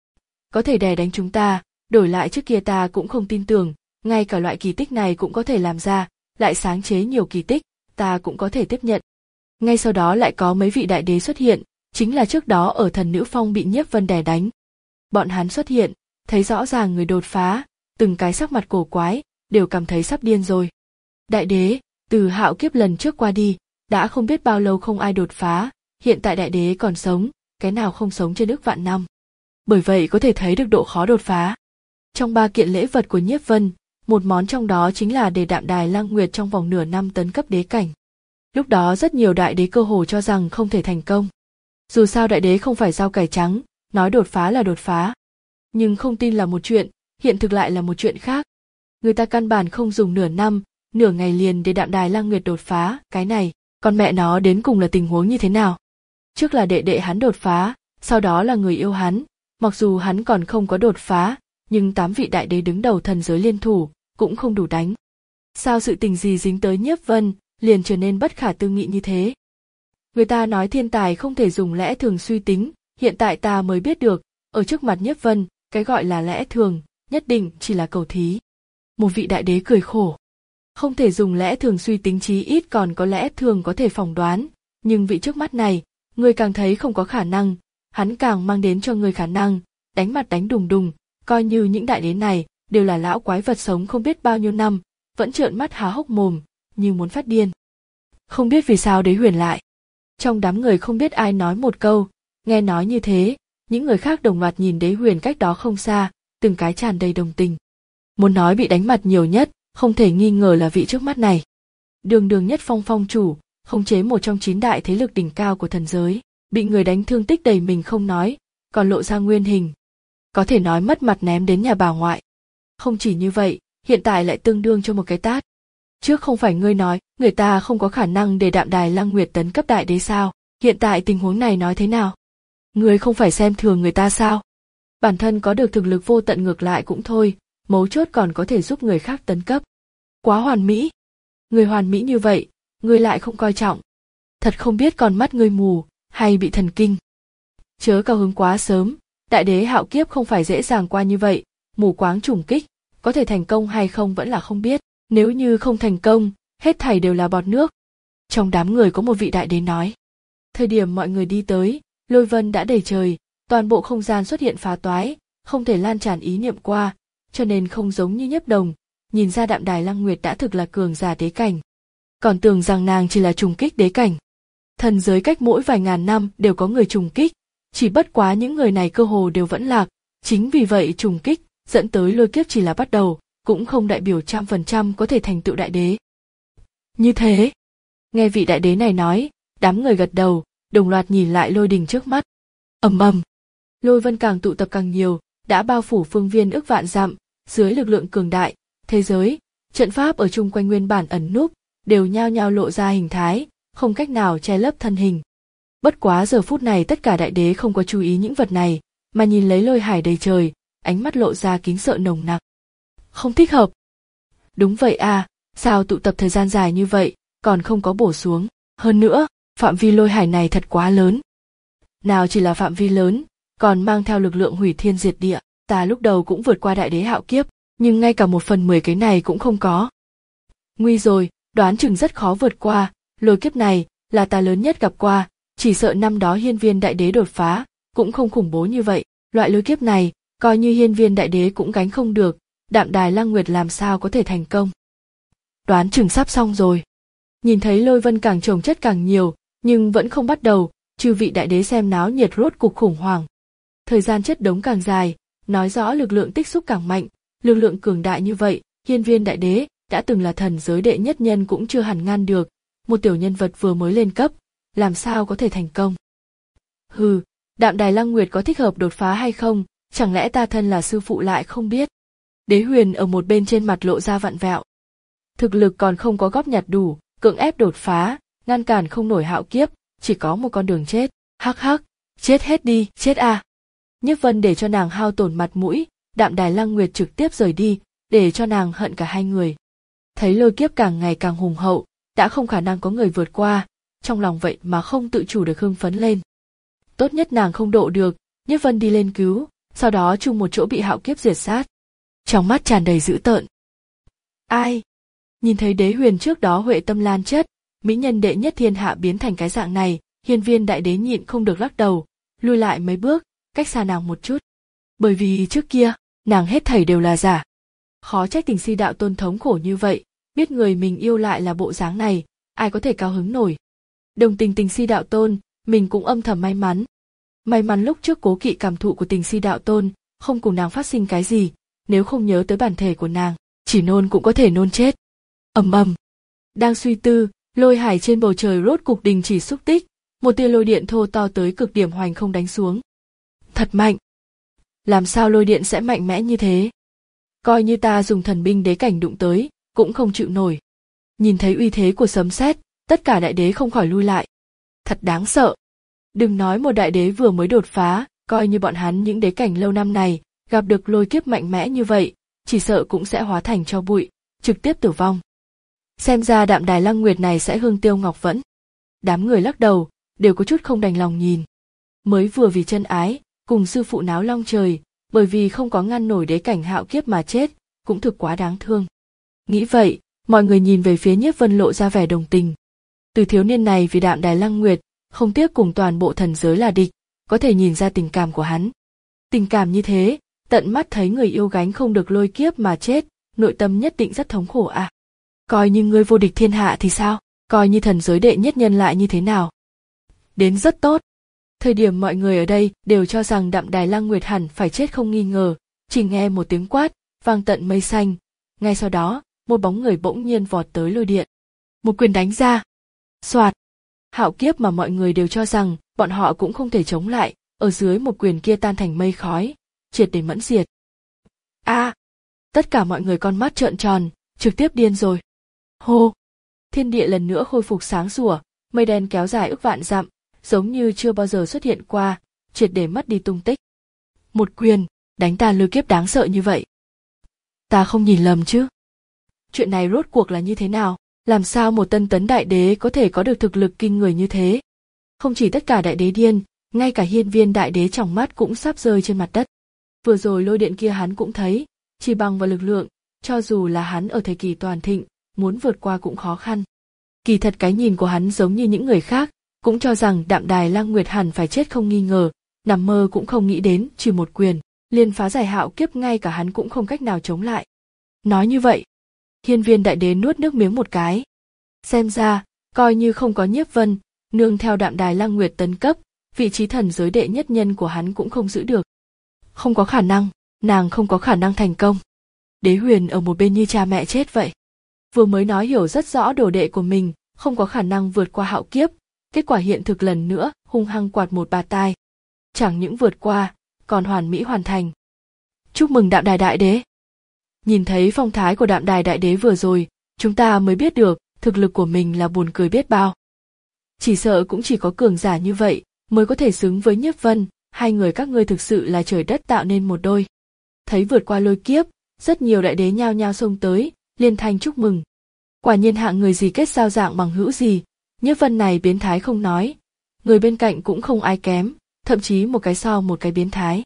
S1: Có thể đè đánh chúng ta, đổi lại trước kia ta cũng không tin tưởng, ngay cả loại kỳ tích này cũng có thể làm ra, lại sáng chế nhiều kỳ tích, ta cũng có thể tiếp nhận. Ngay sau đó lại có mấy vị đại đế xuất hiện, chính là trước đó ở Thần Nữ Phong bị Nhiếp Vân đè đánh. Bọn hắn xuất hiện, thấy rõ ràng người đột phá, từng cái sắc mặt cổ quái, đều cảm thấy sắp điên rồi. Đại đế, từ hạo kiếp lần trước qua đi, đã không biết bao lâu không ai đột phá, hiện tại đại đế còn sống, cái nào không sống trên ức vạn năm. Bởi vậy có thể thấy được độ khó đột phá. Trong ba kiện lễ vật của Nhiếp Vân, một món trong đó chính là để Đạm Đài Lăng Nguyệt trong vòng nửa năm tấn cấp đế cảnh. Lúc đó rất nhiều đại đế cơ hồ cho rằng không thể thành công. Dù sao đại đế không phải rau cải trắng, nói đột phá là đột phá. Nhưng không tin là một chuyện, hiện thực lại là một chuyện khác. Người ta căn bản không dùng nửa năm, nửa ngày liền để Đạm Đài Lăng Nguyệt đột phá, cái này, con mẹ nó đến cùng là tình huống như thế nào? Trước là đệ đệ hắn đột phá, sau đó là người yêu hắn, mặc dù hắn còn không có đột phá, nhưng tám vị đại đế đứng đầu thần giới liên thủ, cũng không đủ đánh. Sao sự tình gì dính tới Nhiếp Vân, liền trở nên bất khả tư nghị như thế? Người ta nói thiên tài không thể dùng lẽ thường suy tính, hiện tại ta mới biết được, ở trước mặt Nhiếp Vân, cái gọi là lẽ thường, nhất định chỉ là cầu thí. Một vị đại đế cười khổ. Không thể dùng lẽ thường suy tính, chí ít còn có lẽ thường có thể phỏng đoán, nhưng vị trước mắt này, người càng thấy không có khả năng, hắn càng mang đến cho người khả năng, đánh mặt đánh đùng đùng, coi như những đại đế này đều là lão quái vật sống không biết bao nhiêu năm, vẫn trợn mắt há hốc mồm, như muốn phát điên. Không biết vì sao Đế Huyền lại. Trong đám người không biết ai nói một câu, nghe nói như thế, những người khác đồng loạt nhìn Đế Huyền cách đó không xa, từng cái tràn đầy đồng tình. Muốn nói bị đánh mặt nhiều nhất, không thể nghi ngờ là vị trước mắt này. Đường đường nhất phong phong chủ, khống chế một trong chín đại thế lực đỉnh cao của thần giới, bị người đánh thương tích đầy mình không nói, còn lộ ra nguyên hình. Có thể nói mất mặt ném đến nhà bà ngoại. Không chỉ như vậy, hiện tại lại tương đương cho một cái tát. Trước không phải ngươi nói, người ta không có khả năng để Đạm Đài Lăng Nguyệt tấn cấp đại đế sao, hiện tại tình huống này nói thế nào? Ngươi không phải xem thường người ta sao? Bản thân có được thực lực vô tận ngược lại cũng thôi, mấu chốt còn có thể giúp người khác tấn cấp. Quá hoàn mỹ. Người hoàn mỹ như vậy, ngươi lại không coi trọng. Thật không biết con mắt ngươi mù, hay bị thần kinh. Chớ cao hứng quá sớm, đại đế hạo kiếp không phải dễ dàng qua như vậy, mù quáng trùng kích, có thể thành công hay không vẫn là không biết, nếu như không thành công, hết thảy đều là bọt nước. Trong đám người có một vị đại đế nói. Thời điểm mọi người đi tới, lôi vân đã đầy trời, toàn bộ không gian xuất hiện phá toái, không thể lan tràn ý niệm qua, cho nên không giống như Nhiếp Đồng, nhìn ra Đạm Đài Lăng Nguyệt đã thực là cường giả đế cảnh. Còn tưởng rằng nàng chỉ là trùng kích đế cảnh. Thần giới cách mỗi vài ngàn năm đều có người trùng kích, chỉ bất quá những người này cơ hồ đều vẫn lạc, chính vì vậy trùng kích dẫn tới lôi kiếp chỉ là bắt đầu, cũng không đại biểu trăm phần trăm có thể thành tựu đại đế. Như thế, nghe vị đại đế này nói, đám người gật đầu, đồng loạt nhìn lại lôi đình trước mắt. Ầm ầm, lôi vân càng tụ tập càng nhiều, đã bao phủ phương viên ức vạn dặm, dưới lực lượng cường đại, thế giới, trận pháp ở chung quanh nguyên bản ẩn núp, đều nhao nhao lộ ra hình thái, không cách nào che lấp thân hình. Bất quá giờ phút này tất cả đại đế không có chú ý những vật này, mà nhìn lấy lôi hải đầy trời, ánh mắt lộ ra kính sợ nồng nặc. Không thích hợp. Đúng vậy à, sao tụ tập thời gian dài như vậy, còn không có bổ xuống. Hơn nữa, phạm vi lôi hải này thật quá lớn. Nào chỉ là phạm vi lớn, còn mang theo lực lượng hủy thiên diệt địa. Ta lúc đầu cũng vượt qua đại đế hạo kiếp, nhưng ngay cả một phần mười cái này cũng không có. Nguy rồi, đoán chừng rất khó vượt qua, lôi kiếp này là ta lớn nhất gặp qua, chỉ sợ năm đó hiên viên đại đế đột phá, cũng không khủng bố như vậy, loại lôi kiếp này, coi như hiên viên đại đế cũng gánh không được, Đạm Đài Lăng Nguyệt làm sao có thể thành công. Đoán chừng sắp xong rồi. Nhìn thấy lôi vân càng chồng chất càng nhiều, nhưng vẫn không bắt đầu, chư vị đại đế xem náo nhiệt rốt cục khủng hoảng. Thời gian chất đống càng dài, nói rõ lực lượng tích xúc càng mạnh, lực lượng cường đại như vậy, hiên viên đại đế đã từng là thần giới đệ nhất nhân cũng chưa hẳn ngăn được, một tiểu nhân vật vừa mới lên cấp, làm sao có thể thành công. Hừ, Đạm Đài Lăng Nguyệt có thích hợp đột phá hay không, chẳng lẽ ta thân là sư phụ lại không biết. Đế Huyền ở một bên trên mặt lộ ra vặn vẹo. Thực lực còn không có góp nhặt đủ, cưỡng ép đột phá, ngăn cản không nổi hạo kiếp, chỉ có một con đường chết, hắc hắc, chết hết đi, chết à. Nhiếp Vân để cho nàng hao tổn mặt mũi, Đạm Đài Lăng Nguyệt trực tiếp rời đi, để cho nàng hận cả hai người. Thấy lôi kiếp càng ngày càng hùng hậu, đã không khả năng có người vượt qua, trong lòng vậy mà không tự chủ được hưng phấn lên. Tốt nhất nàng không độ được, Nhiếp Vân đi lên cứu, sau đó chung một chỗ bị Hạo Kiếp diệt sát. Trong mắt tràn đầy dữ tợn. Ai? Nhìn thấy Đế Huyền trước đó huệ tâm lan chất, mỹ nhân đệ nhất thiên hạ biến thành cái dạng này, Hiên Viên đại đế nhịn không được lắc đầu, lui lại mấy bước, cách xa nàng một chút. Bởi vì trước kia, nàng hết thảy đều là giả. Khó trách Tình Si đạo tôn thống khổ như vậy, biết người mình yêu lại là bộ dáng này, ai có thể cao hứng nổi. Đồng tình Tình Si đạo tôn, mình cũng âm thầm may mắn. May mắn lúc trước cố kỵ cảm thụ của Tình Si đạo tôn, không cùng nàng phát sinh cái gì, nếu không nhớ tới bản thể của nàng, chỉ nôn cũng có thể nôn chết. Ầm ầm. Đang suy tư, lôi hải trên bầu trời rốt cục đình chỉ xúc tích, một tia lôi điện thô to tới cực điểm hoành không đánh xuống. Thật mạnh. Làm sao lôi điện sẽ mạnh mẽ như thế? Coi như ta dùng thần binh đế cảnh đụng tới, cũng không chịu nổi. Nhìn thấy uy thế của sấm sét, tất cả đại đế không khỏi lui lại. Thật đáng sợ. Đừng nói một đại đế vừa mới đột phá, coi như bọn hắn những đế cảnh lâu năm này, gặp được lôi kiếp mạnh mẽ như vậy, chỉ sợ cũng sẽ hóa thành tro bụi, trực tiếp tử vong. Xem ra Đạm Đài Lăng Nguyệt này sẽ hương tiêu ngọc vẫn. Đám người lắc đầu, đều có chút không đành lòng nhìn. Mới vừa vì chân ái, cùng sư phụ náo long trời, bởi vì không có ngăn nổi đế cảnh Hạo Kiếp mà chết, cũng thực quá đáng thương. Nghĩ vậy, mọi người nhìn về phía Nhiếp Vân lộ ra vẻ đồng tình. Từ thiếu niên này vì Đạm Đài Lăng Nguyệt, không tiếc cùng toàn bộ thần giới là địch, có thể nhìn ra tình cảm của hắn. Tình cảm như thế, tận mắt thấy người yêu gánh không được lôi kiếp mà chết, nội tâm nhất định rất thống khổ à. Coi như ngươi vô địch thiên hạ thì sao, coi như thần giới đệ nhất nhân lại như thế nào. Đến rất tốt. Thời điểm mọi người ở đây đều cho rằng Đạm Đài Lăng Nguyệt hẳn phải chết không nghi ngờ, chỉ nghe một tiếng quát, vang tận mây xanh. Ngay sau đó, một bóng người bỗng nhiên vọt tới lôi điện. Một quyền đánh ra. Soạt. Hạo Kiếp mà mọi người đều cho rằng bọn họ cũng không thể chống lại, ở dưới một quyền kia tan thành mây khói, triệt để mẫn diệt. A! À, tất cả mọi người con mắt trợn tròn, trực tiếp điên rồi. Hô! Thiên địa lần nữa khôi phục sáng sủa, mây đen kéo dài ức vạn dặm, giống như chưa bao giờ xuất hiện qua, triệt để mất đi tung tích. Một quyền, đánh tan lôi kiếp đáng sợ như vậy. Ta không nhìn lầm chứ? Chuyện này rốt cuộc là như thế nào? Làm sao một tân tấn đại đế có thể có được thực lực kinh người như thế? Không chỉ tất cả đại đế điên, ngay cả Hiên Viên đại đế trong mắt cũng sắp rơi trên mặt đất. Vừa rồi lôi điện kia hắn cũng thấy, chỉ bằng vào lực lượng, cho dù là hắn ở thời kỳ toàn thịnh, muốn vượt qua cũng khó khăn. Kỳ thật cái nhìn của hắn giống như những người khác, cũng cho rằng Đạm Đài Lăng Nguyệt hẳn phải chết không nghi ngờ, nằm mơ cũng không nghĩ đến chỉ một quyền, liền phá giải Hạo Kiếp ngay cả hắn cũng không cách nào chống lại. Nói như vậy, Hiên Viên đại đế nuốt nước miếng một cái. Xem ra, coi như không có Nhiếp Vân, nương theo Đạm Đài Lăng Nguyệt tấn cấp, vị trí thần giới đệ nhất nhân của hắn cũng không giữ được. Không có khả năng, nàng không có khả năng thành công. Đế Huyền ở một bên như cha mẹ chết vậy. Vừa mới nói hiểu rất rõ đồ đệ của mình, không có khả năng vượt qua Hạo Kiếp, kết quả hiện thực lần nữa hung hăng quạt một bạt tai. Chẳng những vượt qua, còn hoàn mỹ hoàn thành. Chúc mừng Đạm Đài đại đế. Nhìn thấy phong thái của Đạm Đài đại đế vừa rồi, chúng ta mới biết được thực lực của mình là buồn cười biết bao. Chỉ sợ cũng chỉ có cường giả như vậy mới có thể xứng với Nhiếp Vân, hai người các ngươi thực sự là trời đất tạo nên một đôi. Thấy vượt qua lôi kiếp, rất nhiều đại đế nhao nhao xông tới, liên thanh chúc mừng. Quả nhiên hạng người gì kết giao dạng bằng hữu gì, Nhiếp Vân này biến thái không nói, người bên cạnh cũng không ai kém, thậm chí một cái so một cái biến thái.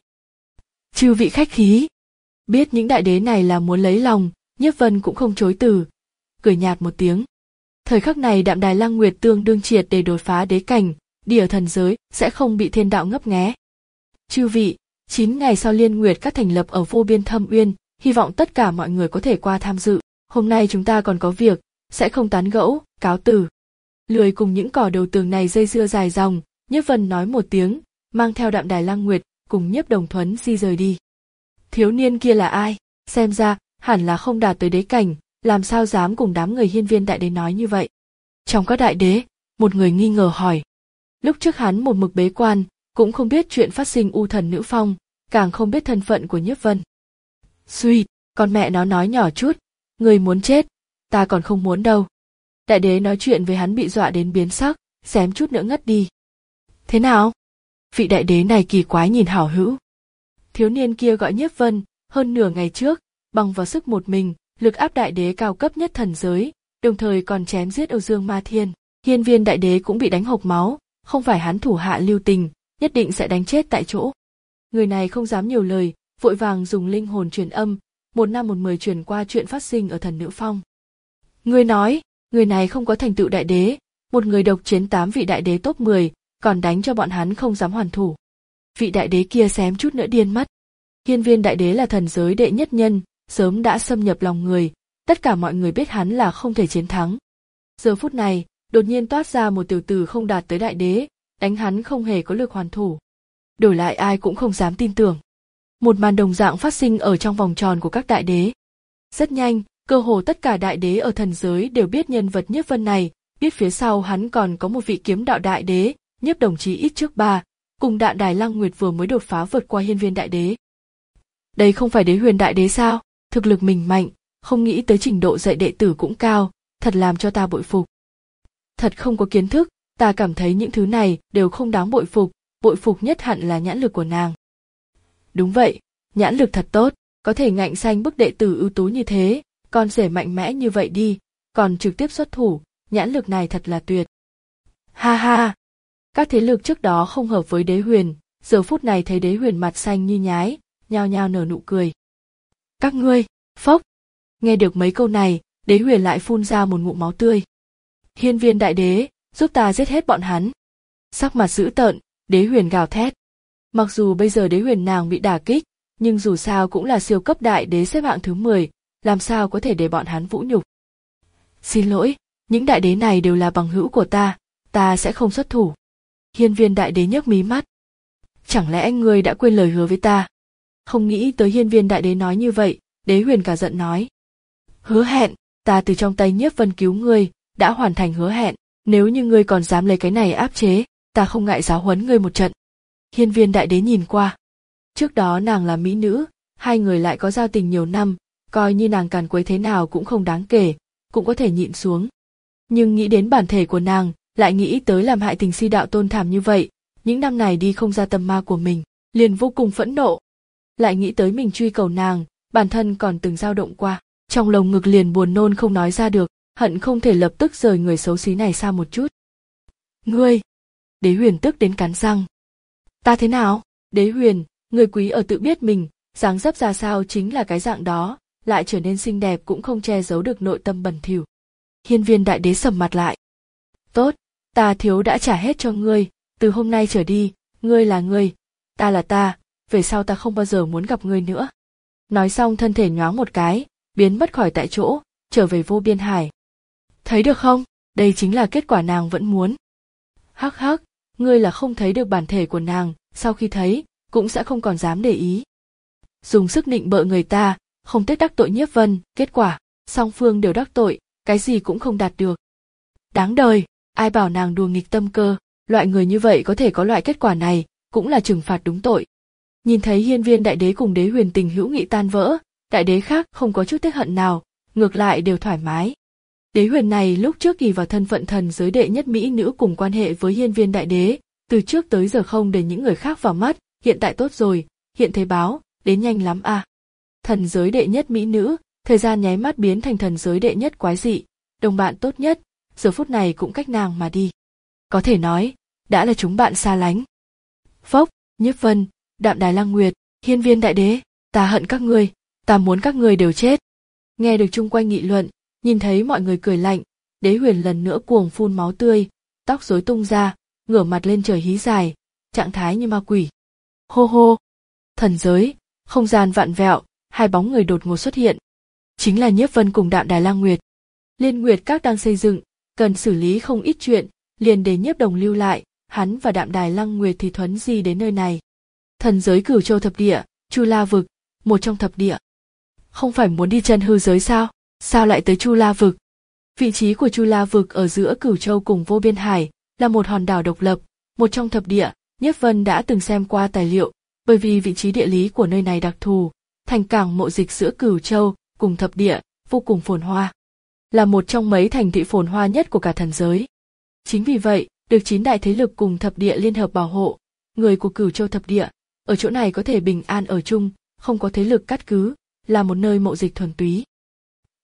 S1: Chư vị khách khí. Biết những đại đế này là muốn lấy lòng, Nhiếp Vân cũng không chối từ, cười nhạt một tiếng. Thời khắc này Đạm Đài Lăng Nguyệt tương đương triệt để đột phá đế cảnh, đi ở thần giới sẽ không bị thiên đạo ngấp nghé. Chư vị, chín ngày sau Liên Nguyệt các thành lập ở Vô Biên Thâm Uyên, hy vọng tất cả mọi người có thể qua tham dự. Hôm nay chúng ta còn có việc, sẽ không tán gẫu, cáo từ. Lười cùng những cỏ đầu tường này dây dưa dài dòng, Nhiếp Vân nói một tiếng, mang theo Đạm Đài Lăng Nguyệt cùng Nhiếp Đồng Thuấn di rời đi. Thiếu niên kia là ai? Xem ra hẳn là không đạt tới đế cảnh, làm sao dám cùng đám người Hiên Viên đại đế nói như vậy? Trong các đại đế, một người nghi ngờ hỏi. Lúc trước hắn một mực bế quan, cũng không biết chuyện phát sinh U Thần Nữ Phong, càng không biết thân phận của Nhiếp Vân. Suy, con mẹ nó nói nhỏ chút, người muốn chết, ta còn không muốn đâu. Đại đế nói chuyện với hắn bị dọa đến biến sắc, xém chút nữa ngất đi. Thế nào? Vị đại đế này kỳ quái nhìn hảo hữu. Thiếu niên kia gọi Nhiếp Vân, hơn nửa ngày trước, bằng vào sức một mình, lực áp đại đế cao cấp nhất thần giới, đồng thời còn chém giết Âu Dương Ma Thiên. Hiên Viên Đại Đế cũng bị đánh hộc máu, không phải hắn thủ hạ lưu tình, nhất định sẽ đánh chết tại chỗ. Người này không dám nhiều lời, vội vàng dùng linh hồn truyền âm, một năm một mười truyền qua chuyện phát sinh ở Thần Nữ Phong. Người nói, người này không có thành tựu đại đế, một người độc chiến tám vị đại đế top mười, còn đánh cho bọn hắn không dám hoàn thủ. Vị đại đế kia xém chút nữa điên mất. Hiên Viên Đại Đế là thần giới đệ nhất nhân, sớm đã xâm nhập lòng người, tất cả mọi người biết hắn là không thể chiến thắng. Giờ phút này, đột nhiên toát ra một tiểu tử không đạt tới đại đế, đánh hắn không hề có lực hoàn thủ. Đổi lại ai cũng không dám tin tưởng. Một màn đồng dạng phát sinh ở trong vòng tròn của các đại đế. Rất nhanh, cơ hồ tất cả đại đế ở thần giới đều biết nhân vật Nhiếp Vân này, biết phía sau hắn còn có một vị kiếm đạo đại đế, Nhiếp đồng chí ít trước ba, cùng Đạn Đài Lăng Nguyệt vừa mới đột phá vượt qua Hiên Viên Đại Đế. Đây không phải Đế Huyền Đại Đế sao? Thực lực mình mạnh, không nghĩ tới trình độ dạy đệ tử cũng cao, thật làm cho ta bội phục. Thật không có kiến thức, ta cảm thấy những thứ này đều không đáng bội phục, bội phục nhất hẳn là nhãn lực của nàng. Đúng vậy, nhãn lực thật tốt, có thể ngạnh xanh bức đệ tử ưu tú như thế, con rể mạnh mẽ như vậy đi, còn trực tiếp xuất thủ, nhãn lực này thật là tuyệt. Ha ha! Các thế lực trước đó không hợp với Đế Huyền, giờ phút này thấy Đế Huyền mặt xanh như nhái, nhao nhao nở nụ cười. Các ngươi, phốc! Nghe được mấy câu này, Đế Huyền lại phun ra một ngụm máu tươi. Hiên Viên Đại Đế, giúp ta giết hết bọn hắn. Sắc mặt dữ tợn, Đế Huyền gào thét. Mặc dù bây giờ Đế Huyền nàng bị đả kích, nhưng dù sao cũng là siêu cấp đại đế xếp hạng thứ mười, làm sao có thể để bọn hắn vũ nhục. Xin lỗi, những đại đế này đều là bằng hữu của ta, ta sẽ không xuất thủ. Hiên Viên Đại Đế nhấc mí mắt. Chẳng lẽ anh ngươi đã quên lời hứa với ta? Không nghĩ tới Hiên Viên Đại Đế nói như vậy, Đế Huyền cả giận nói. Hứa hẹn, ta từ trong tay Nhiếp Vân cứu ngươi, đã hoàn thành hứa hẹn, nếu như ngươi còn dám lấy cái này áp chế, ta không ngại giáo huấn ngươi một trận. Hiên Viên Đại Đế nhìn qua. Trước đó nàng là mỹ nữ, hai người lại có giao tình nhiều năm, coi như nàng càn quấy thế nào cũng không đáng kể, cũng có thể nhịn xuống. Nhưng nghĩ đến bản thể của nàng, lại nghĩ tới làm hại tình si đạo tôn thảm như vậy, những năm này đi không ra tâm ma của mình, liền vô cùng phẫn nộ. Lại nghĩ tới mình truy cầu nàng, bản thân còn từng dao động qua, trong lồng ngực liền buồn nôn không nói ra được, hận không thể lập tức rời người xấu xí này xa một chút. Ngươi! Đế Huyền tức đến cắn răng. Ta thế nào? Đế Huyền, người quý ở tự biết mình, dáng dấp ra sao chính là cái dạng đó, lại trở nên xinh đẹp cũng không che giấu được nội tâm bẩn thỉu. Hiên Viên Đại Đế sầm mặt lại. Tốt, ta thiếu đã trả hết cho ngươi, từ hôm nay trở đi, ngươi là ngươi, ta là ta, về sau ta không bao giờ muốn gặp ngươi nữa. Nói xong thân thể nhoáng một cái, biến mất khỏi tại chỗ, trở về Vô Biên Hải. Thấy được không, đây chính là kết quả nàng vẫn muốn. Hắc hắc, ngươi là không thấy được bản thể của nàng, sau khi thấy, cũng sẽ không còn dám để ý. Dùng sức nịnh bợ người ta, không tiếc đắc tội Nhiếp Vân, kết quả, song phương đều đắc tội, cái gì cũng không đạt được. Đáng đời, ai bảo nàng đùa nghịch tâm cơ, loại người như vậy có thể có loại kết quả này, cũng là trừng phạt đúng tội. Nhìn thấy Hiên Viên Đại Đế cùng Đế Huyền tình hữu nghị tan vỡ, đại đế khác không có chút tiếc hận nào, ngược lại đều thoải mái. Đế Huyền này lúc trước kỳ vào thân phận thần giới đệ nhất mỹ nữ cùng quan hệ với Hiên Viên Đại Đế, từ trước tới giờ không để những người khác vào mắt, hiện tại tốt rồi, hiện thế báo, đến nhanh lắm à. Thần giới đệ nhất mỹ nữ, thời gian nháy mắt biến thành thần giới đệ nhất quái dị, đồng bạn tốt nhất, giờ phút này cũng cách nàng mà đi. Có thể nói, đã là chúng bạn xa lánh. Phốc, Nhiếp Vân, Đạm Đài Lăng Nguyệt, Hiên Viên Đại Đế, ta hận các ngươi, ta muốn các ngươi đều chết. Nghe được chung quanh nghị luận, nhìn thấy mọi người cười lạnh, Đế Huyền lần nữa cuồng phun máu tươi, tóc rối tung ra, ngửa mặt lên trời hí dài, trạng thái như ma quỷ. Hô hô! Thần giới, không gian vặn vẹo, hai bóng người đột ngột xuất hiện. Chính là Nhiếp Vân cùng Đạm Đài Lăng Nguyệt. Liên Nguyệt Các đang xây dựng, cần xử lý không ít chuyện, liền để Nhiếp Đồng lưu lại, hắn và Đạm Đài Lăng Nguyệt thì thuấn di đến nơi này. Thần giới Cửu Châu thập địa, Chu La vực, một trong thập địa. Không phải muốn đi chân hư giới sao? Sao lại tới Chu La vực? Vị trí của Chu La vực ở giữa Cửu Châu cùng Vô Biên Hải, là một hòn đảo độc lập, một trong thập địa. Nhiếp Vân đã từng xem qua tài liệu, bởi vì vị trí địa lý của nơi này đặc thù, thành cảng mậu dịch giữa Cửu Châu cùng thập địa, vô cùng phồn hoa. Là một trong mấy thành thị phồn hoa nhất của cả thần giới. Chính vì vậy, được chín đại thế lực cùng thập địa liên hợp bảo hộ, người của Cửu Châu thập địa, ở chỗ này có thể bình an ở chung, không có thế lực cắt cứ, là một nơi mậu dịch thuần túy.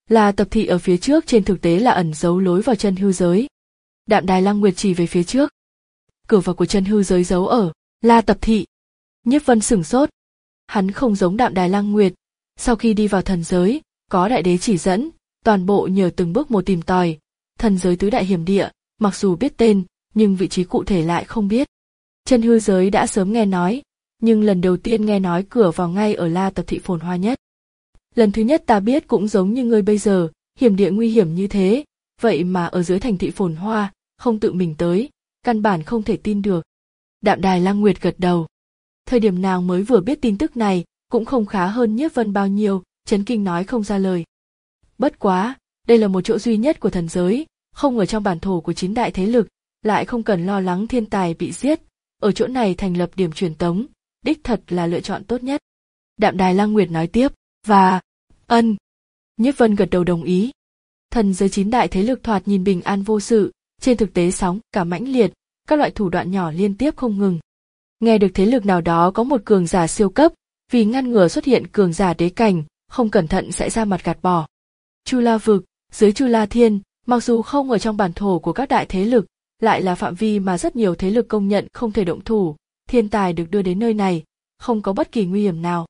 S1: Là Tập Thị ở phía trước trên thực tế là ẩn giấu lối vào chân hư giới. Đạm Đài Lăng Nguyệt chỉ về phía trước. Cửa vào của chân hư giới giấu ở La Tập Thị. Nhiếp Vân sửng sốt. Hắn không giống Đạm Đài Lăng Nguyệt, sau khi đi vào thần giới, có đại đế chỉ dẫn, toàn bộ nhờ từng bước một tìm tòi. Thần giới tứ đại hiểm địa, mặc dù biết tên, nhưng vị trí cụ thể lại không biết. Chân hư giới đã sớm nghe nói, nhưng lần đầu tiên nghe nói cửa vào ngay ở La Tập Thị phồn hoa nhất. Lần thứ nhất ta biết cũng giống như ngươi bây giờ, hiểm địa nguy hiểm như thế, vậy mà ở dưới thành thị phồn hoa, không tự mình tới, căn bản không thể tin được. Đạm Đài Lăng Nguyệt gật đầu. Thời điểm nào mới vừa biết tin tức này, cũng không khá hơn Nhiếp Vân bao nhiêu, chấn kinh nói không ra lời. Bất quá, đây là một chỗ duy nhất của thần giới, không ở trong bản thổ của chín đại thế lực, lại không cần lo lắng thiên tài bị giết, ở chỗ này thành lập điểm truyền tống, đích thật là lựa chọn tốt nhất. Đạm Đài Lăng Nguyệt nói tiếp, và, ân. Nhiếp Vân gật đầu đồng ý. Thần giới chín đại thế lực thoạt nhìn bình an vô sự, trên thực tế sóng cả mãnh liệt, các loại thủ đoạn nhỏ liên tiếp không ngừng. Nghe được thế lực nào đó có một cường giả siêu cấp, vì ngăn ngừa xuất hiện cường giả đế cảnh, không cẩn thận sẽ ra mặt gạt bỏ. Chu La vực, dưới Chu La Thiên, mặc dù không ở trong bản thổ của các đại thế lực, lại là phạm vi mà rất nhiều thế lực công nhận không thể động thủ, thiên tài được đưa đến nơi này, không có bất kỳ nguy hiểm nào.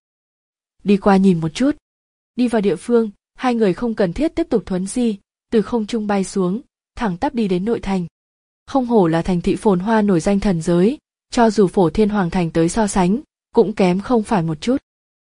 S1: Đi qua nhìn một chút. Đi vào địa phương, hai người không cần thiết tiếp tục thuấn di, từ không trung bay xuống, thẳng tắp đi đến nội thành. Không hổ là thành thị phồn hoa nổi danh thần giới, cho dù Phổ Thiên Hoàng thành tới so sánh, cũng kém không phải một chút.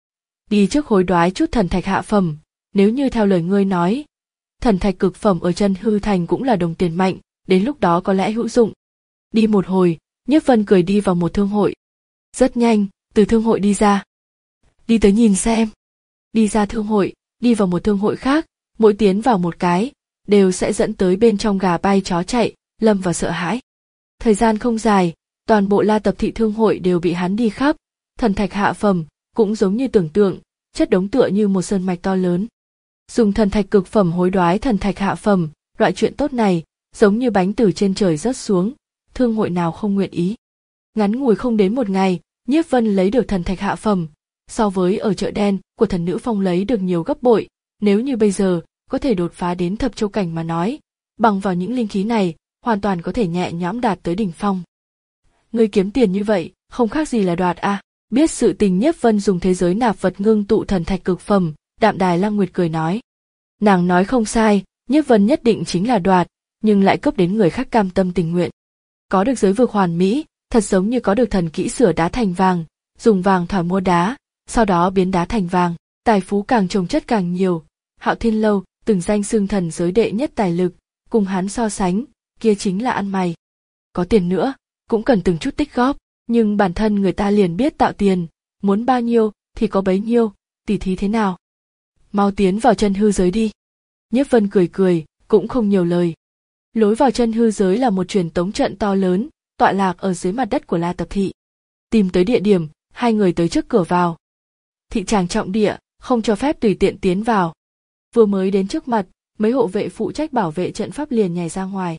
S1: Đi trước hối đoái chút thần thạch hạ phẩm, nếu như theo lời ngươi nói, thần thạch cực phẩm ở chân hư thành cũng là đồng tiền mạnh, đến lúc đó có lẽ hữu dụng. Đi một hồi, Nhiếp Vân cười đi vào một thương hội. Rất nhanh, từ thương hội đi ra. Đi tới nhìn xem. Đi ra thương hội, đi vào một thương hội khác, mỗi tiến vào một cái, đều sẽ dẫn tới bên trong gà bay chó chạy, lâm vào sợ hãi. Thời gian không dài, toàn bộ La Tập Thị thương hội đều bị hắn đi khắp, thần thạch hạ phẩm, cũng giống như tưởng tượng, chất đống tựa như một sơn mạch to lớn. Dùng thần thạch cực phẩm hối đoái thần thạch hạ phẩm, loại chuyện tốt này, giống như bánh từ trên trời rớt xuống, thương hội nào không nguyện ý. Ngắn ngủi không đến một ngày, Nhiếp Vân lấy được thần thạch hạ phẩm, so với ở chợ đen của thần nữ phong lấy được nhiều gấp bội, nếu như bây giờ có thể đột phá đến thập châu cảnh mà nói, bằng vào những linh khí này, hoàn toàn có thể nhẹ nhõm đạt tới đỉnh phong. Ngươi kiếm tiền như vậy, không khác gì là đoạt a. À. Biết sự tình Nhiếp Vân dùng thế giới nạp vật ngưng tụ thần thạch cực phẩm, Đạm Đài Lăng Nguyệt cười nói. Nàng nói không sai, Nhiếp Vân nhất định chính là đoạt, nhưng lại cấp đến người khác cam tâm tình nguyện. Có được giới vực hoàn mỹ, thật giống như có được thần kỹ sửa đá thành vàng, dùng vàng thỏi mua đá, sau đó biến đá thành vàng, tài phú càng trồng chất càng nhiều. Hạo Thiên Lâu, từng danh xưng thần giới đệ nhất tài lực, cùng hắn so sánh, kia chính là ăn mày. Có tiền nữa, cũng cần từng chút tích góp, nhưng bản thân người ta liền biết tạo tiền, muốn bao nhiêu thì có bấy nhiêu, tỉ thí thế nào. Mau tiến vào chân hư giới đi. Nhiếp Vân cười cười, cũng không nhiều lời. Lối vào chân hư giới là một truyền tống trận to lớn, tọa lạc ở dưới mặt đất của La Tập Thị. Tìm tới địa điểm, hai người tới trước cửa vào. Thị tràng trọng địa, không cho phép tùy tiện tiến vào. Vừa mới đến trước mặt, mấy hộ vệ phụ trách bảo vệ trận pháp liền nhảy ra ngoài.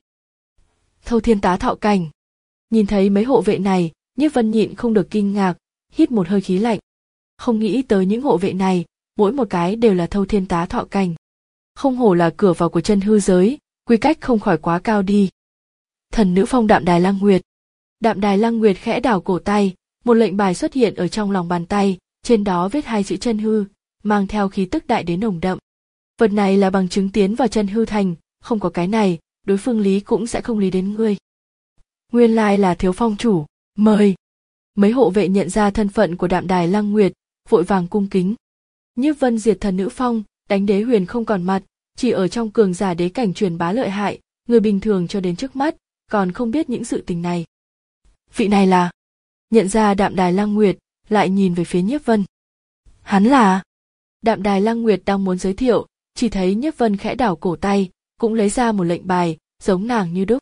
S1: Thâu Thiên Tá Thọ Cảnh. Nhìn thấy mấy hộ vệ này, Nhiếp Vân nhịn không được kinh ngạc, hít một hơi khí lạnh. Không nghĩ tới những hộ vệ này, mỗi một cái đều là Thâu Thiên Tá Thọ Cảnh. Không hổ là cửa vào của chân hư giới, quy cách không khỏi quá cao đi. Thần nữ phong Đạm Đài Lăng Nguyệt. Đạm Đài Lăng Nguyệt khẽ đảo cổ tay, một lệnh bài xuất hiện ở trong lòng bàn tay, trên đó viết hai chữ chân hư, mang theo khí tức đại đến nồng đậm. Vật này là bằng chứng tiến vào chân hư thành, không có cái này, đối phương lý cũng sẽ không lý đến ngươi. Nguyên lai là Thiếu Phong chủ, mời. Mấy hộ vệ nhận ra thân phận của Đạm Đài Lăng Nguyệt, vội vàng cung kính. Nhiếp Vân diệt thần nữ phong, đánh đế huyền không còn mặt, chỉ ở trong cường giả đế cảnh truyền bá lợi hại, người bình thường cho đến trước mắt, còn không biết những sự tình này. Vị này là... Nhận ra Đạm Đài Lăng Nguyệt, lại nhìn về phía Nhiếp Vân. Hắn là... Đạm Đài Lăng Nguyệt đang muốn giới thiệu, chỉ thấy Nhiếp Vân khẽ đảo cổ tay, cũng lấy ra một lệnh bài, giống nàng như đúc.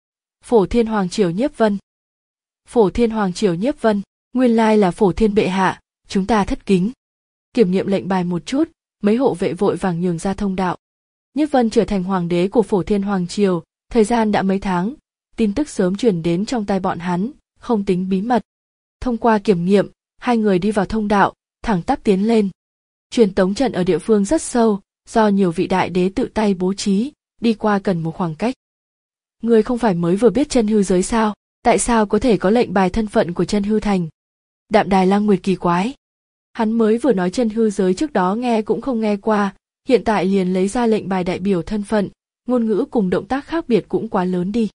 S1: Phổ Thiên Hoàng triều Nhiếp Vân. Phổ Thiên Hoàng triều Nhiếp Vân, nguyên lai là Phổ Thiên bệ hạ, chúng ta thất kính. Kiểm nghiệm lệnh bài một chút, mấy hộ vệ vội vàng nhường ra thông đạo. Nhiếp Vân trở thành hoàng đế của Phổ Thiên Hoàng triều, thời gian đã mấy tháng, tin tức sớm truyền đến trong tai bọn hắn, không tính bí mật. Thông qua kiểm nghiệm, hai người đi vào thông đạo, thẳng tắp tiến lên. Truyền tống trận ở địa phương rất sâu, do nhiều vị đại đế tự tay bố trí, đi qua cần một khoảng cách. Ngươi không phải mới vừa biết chân hư giới sao, tại sao có thể có lệnh bài thân phận của chân hư thành? Đạm Đài Lăng Nguyệt kỳ quái. Hắn mới vừa nói chân hư giới trước đó nghe cũng không nghe qua, hiện tại liền lấy ra lệnh bài đại biểu thân phận, ngôn ngữ cùng động tác khác biệt cũng quá lớn đi.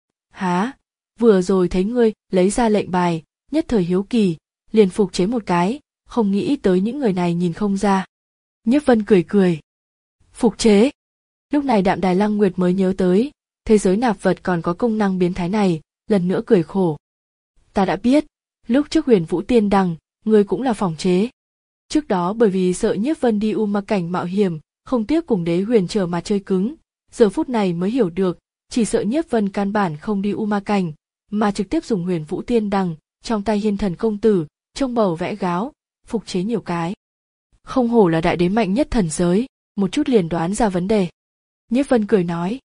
S1: Há, vừa rồi thấy ngươi lấy ra lệnh bài, nhất thời hiếu kỳ, liền phục chế một cái, không nghĩ tới những người này nhìn không ra. Nhiếp Vân cười cười. Phục chế. Lúc này Đạm Đài Lăng Nguyệt mới nhớ tới, thế giới nạp vật còn có công năng biến thái này, lần nữa cười khổ. Ta đã biết, lúc trước Huyền Vũ Tiên Đằng, ngươi cũng là phỏng chế. Trước đó bởi vì sợ Nhiếp Vân đi U Ma cảnh mạo hiểm, không tiếc cùng Đế Huyền trở mà chơi cứng, giờ phút này mới hiểu được, chỉ sợ Nhiếp Vân căn bản không đi U Ma cảnh, mà trực tiếp dùng Huyền Vũ Tiên Đằng, trong tay Hiên Thần công tử, trông bầu vẽ gáo, phục chế nhiều cái. Không hổ là đại đế mạnh nhất thần giới, một chút liền đoán ra vấn đề. Nhiếp Vân cười nói.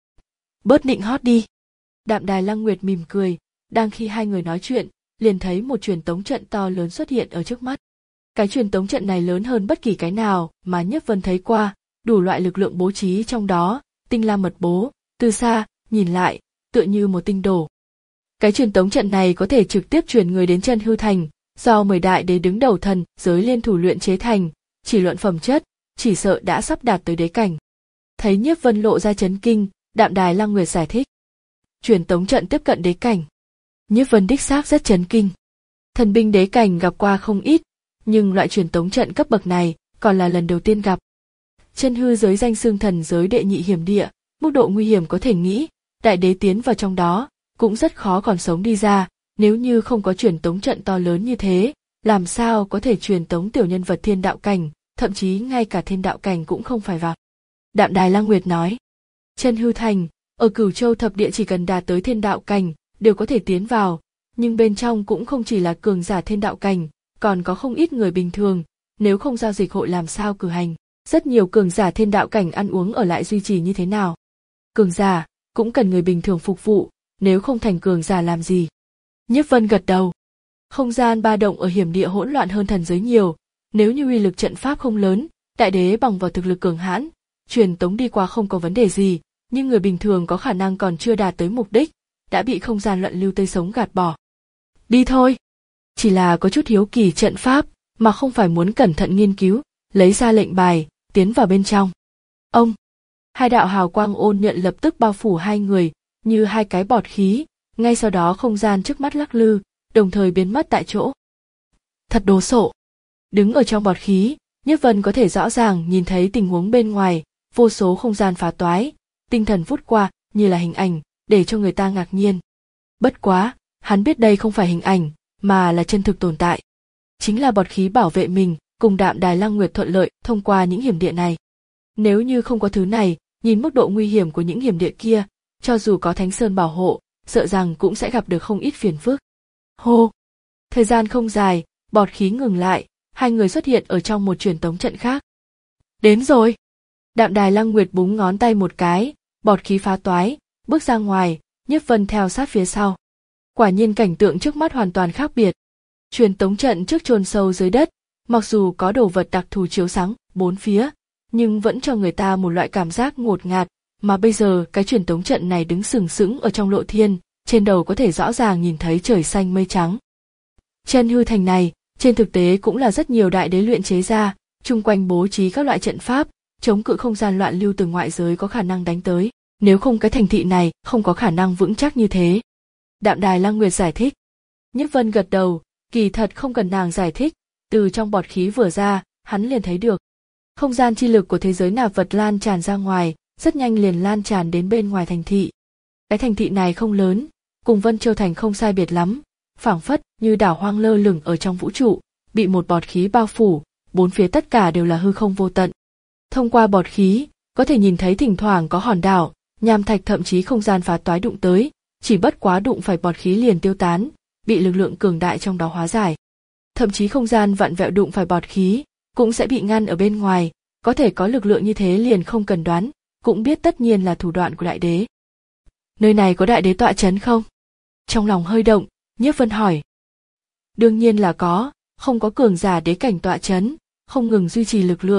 S1: Bớt nịnh hót đi. Đạm Đài Lăng Nguyệt mỉm cười, đang khi hai người nói chuyện, liền thấy một truyền tống trận to lớn xuất hiện ở trước mắt. Cái truyền tống trận này lớn hơn bất kỳ cái nào mà Nhiếp Vân thấy qua, đủ loại lực lượng bố trí trong đó, tinh la mật bố, từ xa, nhìn lại, tựa như một tinh đồ. Cái truyền tống trận này có thể trực tiếp truyền người đến chân hư thành, do mười đại đế đứng đầu thần giới liên thủ luyện chế thành, chỉ luận phẩm chất, chỉ sợ đã sắp đạt tới đế cảnh. Thấy Nhiếp Vân lộ ra chấn kinh, Đạm Đài Lăng Nguyệt giải thích. Truyền tống trận tiếp cận đế cảnh. Nhiếp Vân đích xác rất chấn kinh. Thần binh đế cảnh gặp qua không ít, nhưng loại truyền tống trận cấp bậc này còn là lần đầu tiên gặp. Chân hư giới danh xưng thần giới đệ nhị hiểm địa, mức độ nguy hiểm có thể nghĩ, đại đế tiến vào trong đó, cũng rất khó còn sống đi ra, nếu như không có truyền tống trận to lớn như thế, làm sao có thể truyền tống tiểu nhân vật thiên đạo cảnh, thậm chí ngay cả thiên đạo cảnh cũng không phải vào. Đạm Đài Lăng Nguyệt nói, chân hư thành, ở Cửu Châu thập địa chỉ cần đạt tới thiên đạo cảnh, đều có thể tiến vào, nhưng bên trong cũng không chỉ là cường giả thiên đạo cảnh, còn có không ít người bình thường, nếu không giao dịch hội làm sao cử hành, rất nhiều cường giả thiên đạo cảnh ăn uống ở lại duy trì như thế nào. Cường giả, cũng cần người bình thường phục vụ, nếu không thành cường giả làm gì. Nhiếp Vân gật đầu. Không gian ba động ở hiểm địa hỗn loạn hơn thần giới nhiều, nếu như uy lực trận pháp không lớn, đại đế bằng vào thực lực cường hãn, truyền tống đi qua không có vấn đề gì, nhưng người bình thường có khả năng còn chưa đạt tới mục đích, đã bị không gian loạn lưu tươi sống gạt bỏ. Đi thôi. Chỉ là có chút hiếu kỳ trận pháp, mà không phải muốn cẩn thận nghiên cứu, lấy ra lệnh bài, tiến vào bên trong. Ông, hai đạo hào quang ôn nhuận lập tức bao phủ hai người, như hai cái bọt khí, ngay sau đó không gian trước mắt lắc lư, đồng thời biến mất tại chỗ. Thật đồ sộ. Đứng ở trong bọt khí, Nhiếp Vân có thể rõ ràng nhìn thấy tình huống bên ngoài, vô số không gian phá toái, tinh thần vút qua như là hình ảnh, để cho người ta ngạc nhiên. Bất quá, hắn biết đây không phải hình ảnh, mà là chân thực tồn tại. Chính là bọt khí bảo vệ mình, cùng Đạm Đài Lăng Nguyệt thuận lợi thông qua những hiểm địa này. Nếu như không có thứ này, nhìn mức độ nguy hiểm của những hiểm địa kia, cho dù có Thánh Sơn bảo hộ, sợ rằng cũng sẽ gặp được không ít phiền phức. Hô! Thời gian không dài, bọt khí ngừng lại, hai người xuất hiện ở trong một truyền tống trận khác. Đến rồi! Đạm Đài Lăng Nguyệt búng ngón tay một cái, bọt khí phá toái, bước ra ngoài, Nhiếp Vân theo sát phía sau. Quả nhiên cảnh tượng trước mắt hoàn toàn khác biệt. Truyền tống trận trước chôn sâu dưới đất, mặc dù có đồ vật đặc thù chiếu sáng bốn phía, nhưng vẫn cho người ta một loại cảm giác ngột ngạt, mà bây giờ cái truyền tống trận này đứng sừng sững ở trong lộ thiên, trên đầu có thể rõ ràng nhìn thấy trời xanh mây trắng. Chân hư thành này, trên thực tế cũng là rất nhiều đại đế luyện chế ra, chung quanh bố trí các loại trận pháp, chống cự không gian loạn lưu từ ngoại giới có khả năng đánh tới, nếu không cái thành thị này không có khả năng vững chắc như thế. Đạm Đài Lăng Nguyệt giải thích. Nhiếp Vân gật đầu, kỳ thật không cần nàng giải thích, từ trong bọt khí vừa ra, hắn liền thấy được. Không gian chi lực của thế giới nạp vật lan tràn ra ngoài, rất nhanh liền lan tràn đến bên ngoài thành thị. Cái thành thị này không lớn, cùng Vân Châu Thành không sai biệt lắm, phảng phất như đảo hoang lơ lửng ở trong vũ trụ, bị một bọt khí bao phủ, bốn phía tất cả đều là hư không vô tận. Thông qua bọt khí, có thể nhìn thấy thỉnh thoảng có hòn đảo, nham thạch thậm chí không gian phá toái đụng tới, chỉ bất quá đụng phải bọt khí liền tiêu tán, bị lực lượng cường đại trong đó hóa giải. Thậm chí không gian vặn vẹo đụng phải bọt khí, cũng sẽ bị ngăn ở bên ngoài, có thể có lực lượng như thế liền không cần đoán, cũng biết tất nhiên là thủ đoạn của đại đế. Nơi này có đại đế tọa chấn không? Trong lòng hơi động, Nhiếp Vân hỏi. Đương nhiên là có, không có cường giả đế cảnh tọa chấn, không ngừng duy trì lực lượng,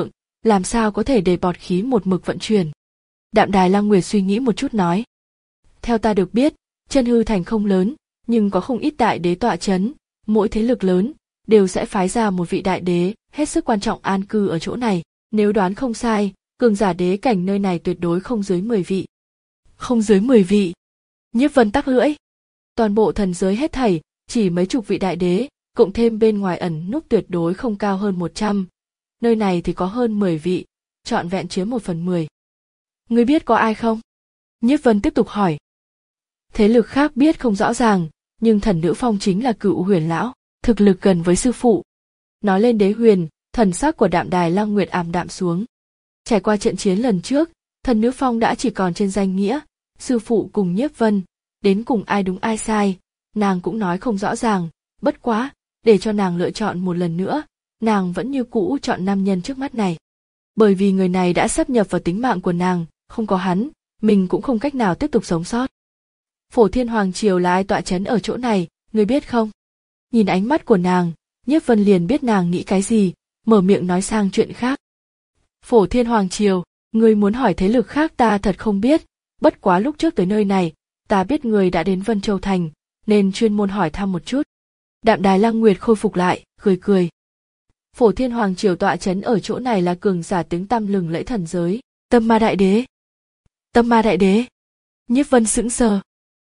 S1: làm sao có thể để bọt khí một mực vận chuyển. Đạm Đài Lăng Nguyệt suy nghĩ một chút nói. Theo ta được biết, Chân Hư Thành không lớn, nhưng có không ít đại đế tọa chấn, mỗi thế lực lớn đều sẽ phái ra một vị đại đế hết sức quan trọng an cư ở chỗ này. Nếu đoán không sai, cường giả đế cảnh nơi này tuyệt đối không dưới mười vị. Không dưới mười vị. Nhiếp Vân tắc lưỡi. Toàn bộ thần giới hết thảy, chỉ mấy chục vị đại đế, cộng thêm bên ngoài ẩn núp tuyệt đối không cao hơn một trăm. Nơi này thì có hơn mười vị, trọn vẹn chiếm một phần mười. Ngươi biết có ai không? Nhiếp Vân tiếp tục hỏi. Thế lực khác biết không rõ ràng, nhưng Thần Nữ Phong chính là Cựu Huyền lão, thực lực gần với sư phụ. Nói lên Đế Huyền, thần sắc của Đạm Đài Lăng Nguyệt ảm đạm xuống. Trải qua trận chiến lần trước, Thần Nữ Phong đã chỉ còn trên danh nghĩa, sư phụ cùng Nhiếp Vân, đến cùng ai đúng ai sai, nàng cũng nói không rõ ràng, bất quá, để cho nàng lựa chọn một lần nữa, nàng vẫn như cũ chọn nam nhân trước mắt này. Bởi vì người này đã sáp nhập vào tính mạng của nàng, không có hắn, mình cũng không cách nào tiếp tục sống sót. Phổ Thiên Hoàng Triều là ai tọa chấn ở chỗ này, ngươi biết không? Nhìn ánh mắt của nàng, Nhiếp Vân liền biết nàng nghĩ cái gì, mở miệng nói sang chuyện khác. Phổ Thiên Hoàng Triều, ngươi muốn hỏi thế lực khác ta thật không biết, bất quá lúc trước tới nơi này, ta biết ngươi đã đến Vân Châu Thành, nên chuyên môn hỏi thăm một chút. Đạm Đài Lăng Nguyệt khôi phục lại, cười cười. Phổ Thiên Hoàng Triều tọa chấn ở chỗ này là cường giả tiếng tăm lừng lẫy thần giới, Tâm Ma Đại Đế. Tâm Ma Đại Đế? Nhiếp Vân sững sờ.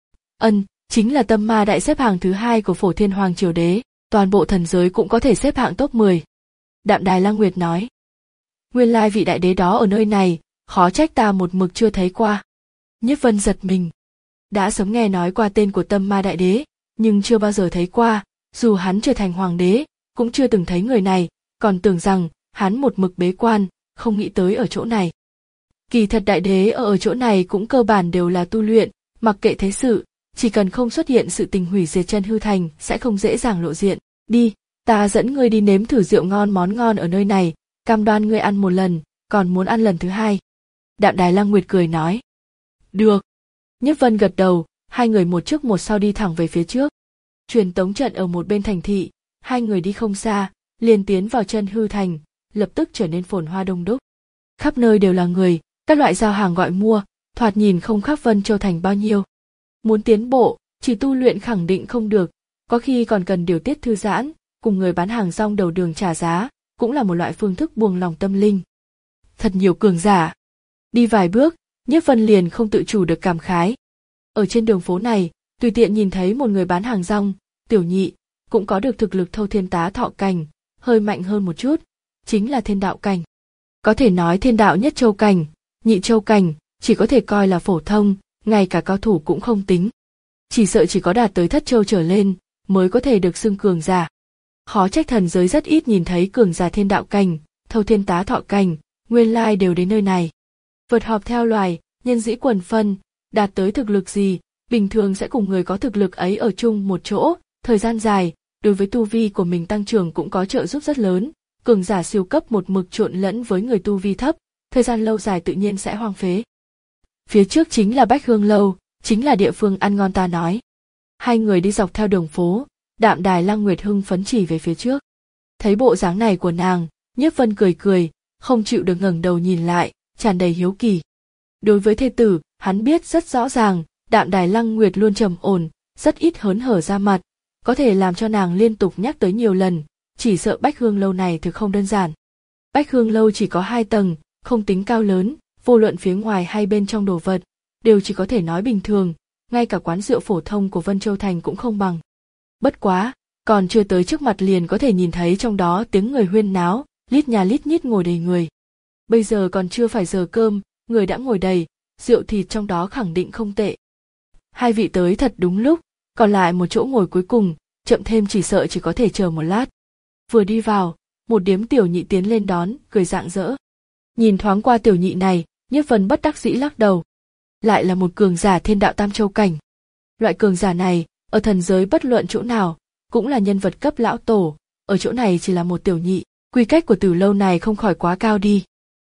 S1: Ân, chính là Tâm Ma Đại xếp hạng thứ hai của Phổ Thiên Hoàng Triều Đế, toàn bộ thần giới cũng có thể xếp hạng top mười. Đạm Đài Lăng Nguyệt nói. Nguyên lai vị đại đế đó ở nơi này, khó trách ta một mực chưa thấy qua. Nhiếp Vân giật mình. Đã sớm nghe nói qua tên của Tâm Ma Đại Đế, nhưng chưa bao giờ thấy qua, dù hắn trở thành hoàng đế, cũng chưa từng thấy người này, còn tưởng rằng hắn một mực bế quan, không nghĩ tới ở chỗ này. Kỳ thật đại đế ở, ở chỗ này cũng cơ bản đều là tu luyện, mặc kệ thế sự, chỉ cần không xuất hiện sự tình hủy diệt Chân Hư Thành sẽ không dễ dàng lộ diện. Đi, ta dẫn ngươi đi nếm thử rượu ngon món ngon ở nơi này, cam đoan ngươi ăn một lần, còn muốn ăn lần thứ hai. Đạm Đài Lăng Nguyệt cười nói. Được. Nhiếp Vân gật đầu, hai người một trước một sau đi thẳng về phía trước. Truyền tống trận ở một bên thành thị, hai người đi không xa, liền tiến vào Chân Hư Thành, lập tức trở nên phồn hoa đông đúc. Khắp nơi đều là người, các loại giao hàng gọi mua, thoạt nhìn không khác Vân Châu Thành bao nhiêu. Muốn tiến bộ, chỉ tu luyện khẳng định không được, có khi còn cần điều tiết thư giãn, cùng người bán hàng rong đầu đường trả giá, cũng là một loại phương thức buông lòng tâm linh. Thật nhiều cường giả. Đi vài bước, Nhiếp Vân liền không tự chủ được cảm khái. Ở trên đường phố này, tùy tiện nhìn thấy một người bán hàng rong, tiểu nhị, cũng có được thực lực thâu thiên tá thọ cảnh, hơi mạnh hơn một chút, chính là thiên đạo cảnh. Có thể nói thiên đạo nhất châu cảnh, nhị châu cảnh, chỉ có thể coi là phổ thông, ngay cả cao thủ cũng không tính. Chỉ sợ chỉ có đạt tới thất châu trở lên, mới có thể được xưng cường giả. Khó trách thần giới rất ít nhìn thấy cường giả thiên đạo cảnh, thâu thiên tá thọ cảnh, nguyên lai đều đến nơi này. Vượt họp theo loài, nhân dĩ quần phân, đạt tới thực lực gì, bình thường sẽ cùng người có thực lực ấy ở chung một chỗ, thời gian dài, đối với tu vi của mình tăng trưởng cũng có trợ giúp rất lớn. Cường giả siêu cấp một mực trộn lẫn với người tu vi thấp, thời gian lâu dài tự nhiên sẽ hoang phế. Phía trước chính là Bách Hương Lâu, chính là địa phương ăn ngon ta nói. Hai người đi dọc theo đường phố, Đạm Đài Lăng Nguyệt hưng phấn chỉ về phía trước. Thấy bộ dáng này của nàng, Nhiếp Vân cười cười, không chịu được ngẩng đầu nhìn lại, tràn đầy hiếu kỳ. Đối với thê tử, hắn biết rất rõ ràng, Đạm Đài Lăng Nguyệt luôn trầm ổn, rất ít hớn hở ra mặt, có thể làm cho nàng liên tục nhắc tới nhiều lần, chỉ sợ Bách Hương Lâu này thực không đơn giản. Bách Hương Lâu chỉ có hai tầng, không tính cao lớn, vô luận phía ngoài hay bên trong đồ vật, đều chỉ có thể nói bình thường, ngay cả quán rượu phổ thông của Vân Châu Thành cũng không bằng. Bất quá, còn chưa tới trước mặt liền có thể nhìn thấy trong đó tiếng người huyên náo, lít nhà lít nhít ngồi đầy người. Bây giờ còn chưa phải giờ cơm, người đã ngồi đầy, rượu thịt trong đó khẳng định không tệ. Hai vị tới thật đúng lúc, còn lại một chỗ ngồi cuối cùng, chậm thêm chỉ sợ chỉ có thể chờ một lát. Vừa đi vào, một điếm tiểu nhị tiến lên đón, cười rạng rỡ. Nhìn thoáng qua tiểu nhị này, Nhiếp Vân bất đắc dĩ lắc đầu. Lại là một cường giả thiên đạo tam châu cảnh. Loại cường giả này, ở thần giới bất luận chỗ nào, cũng là nhân vật cấp lão tổ, ở chỗ này chỉ là một tiểu nhị, quy cách của Tử Lâu này không khỏi quá cao đi.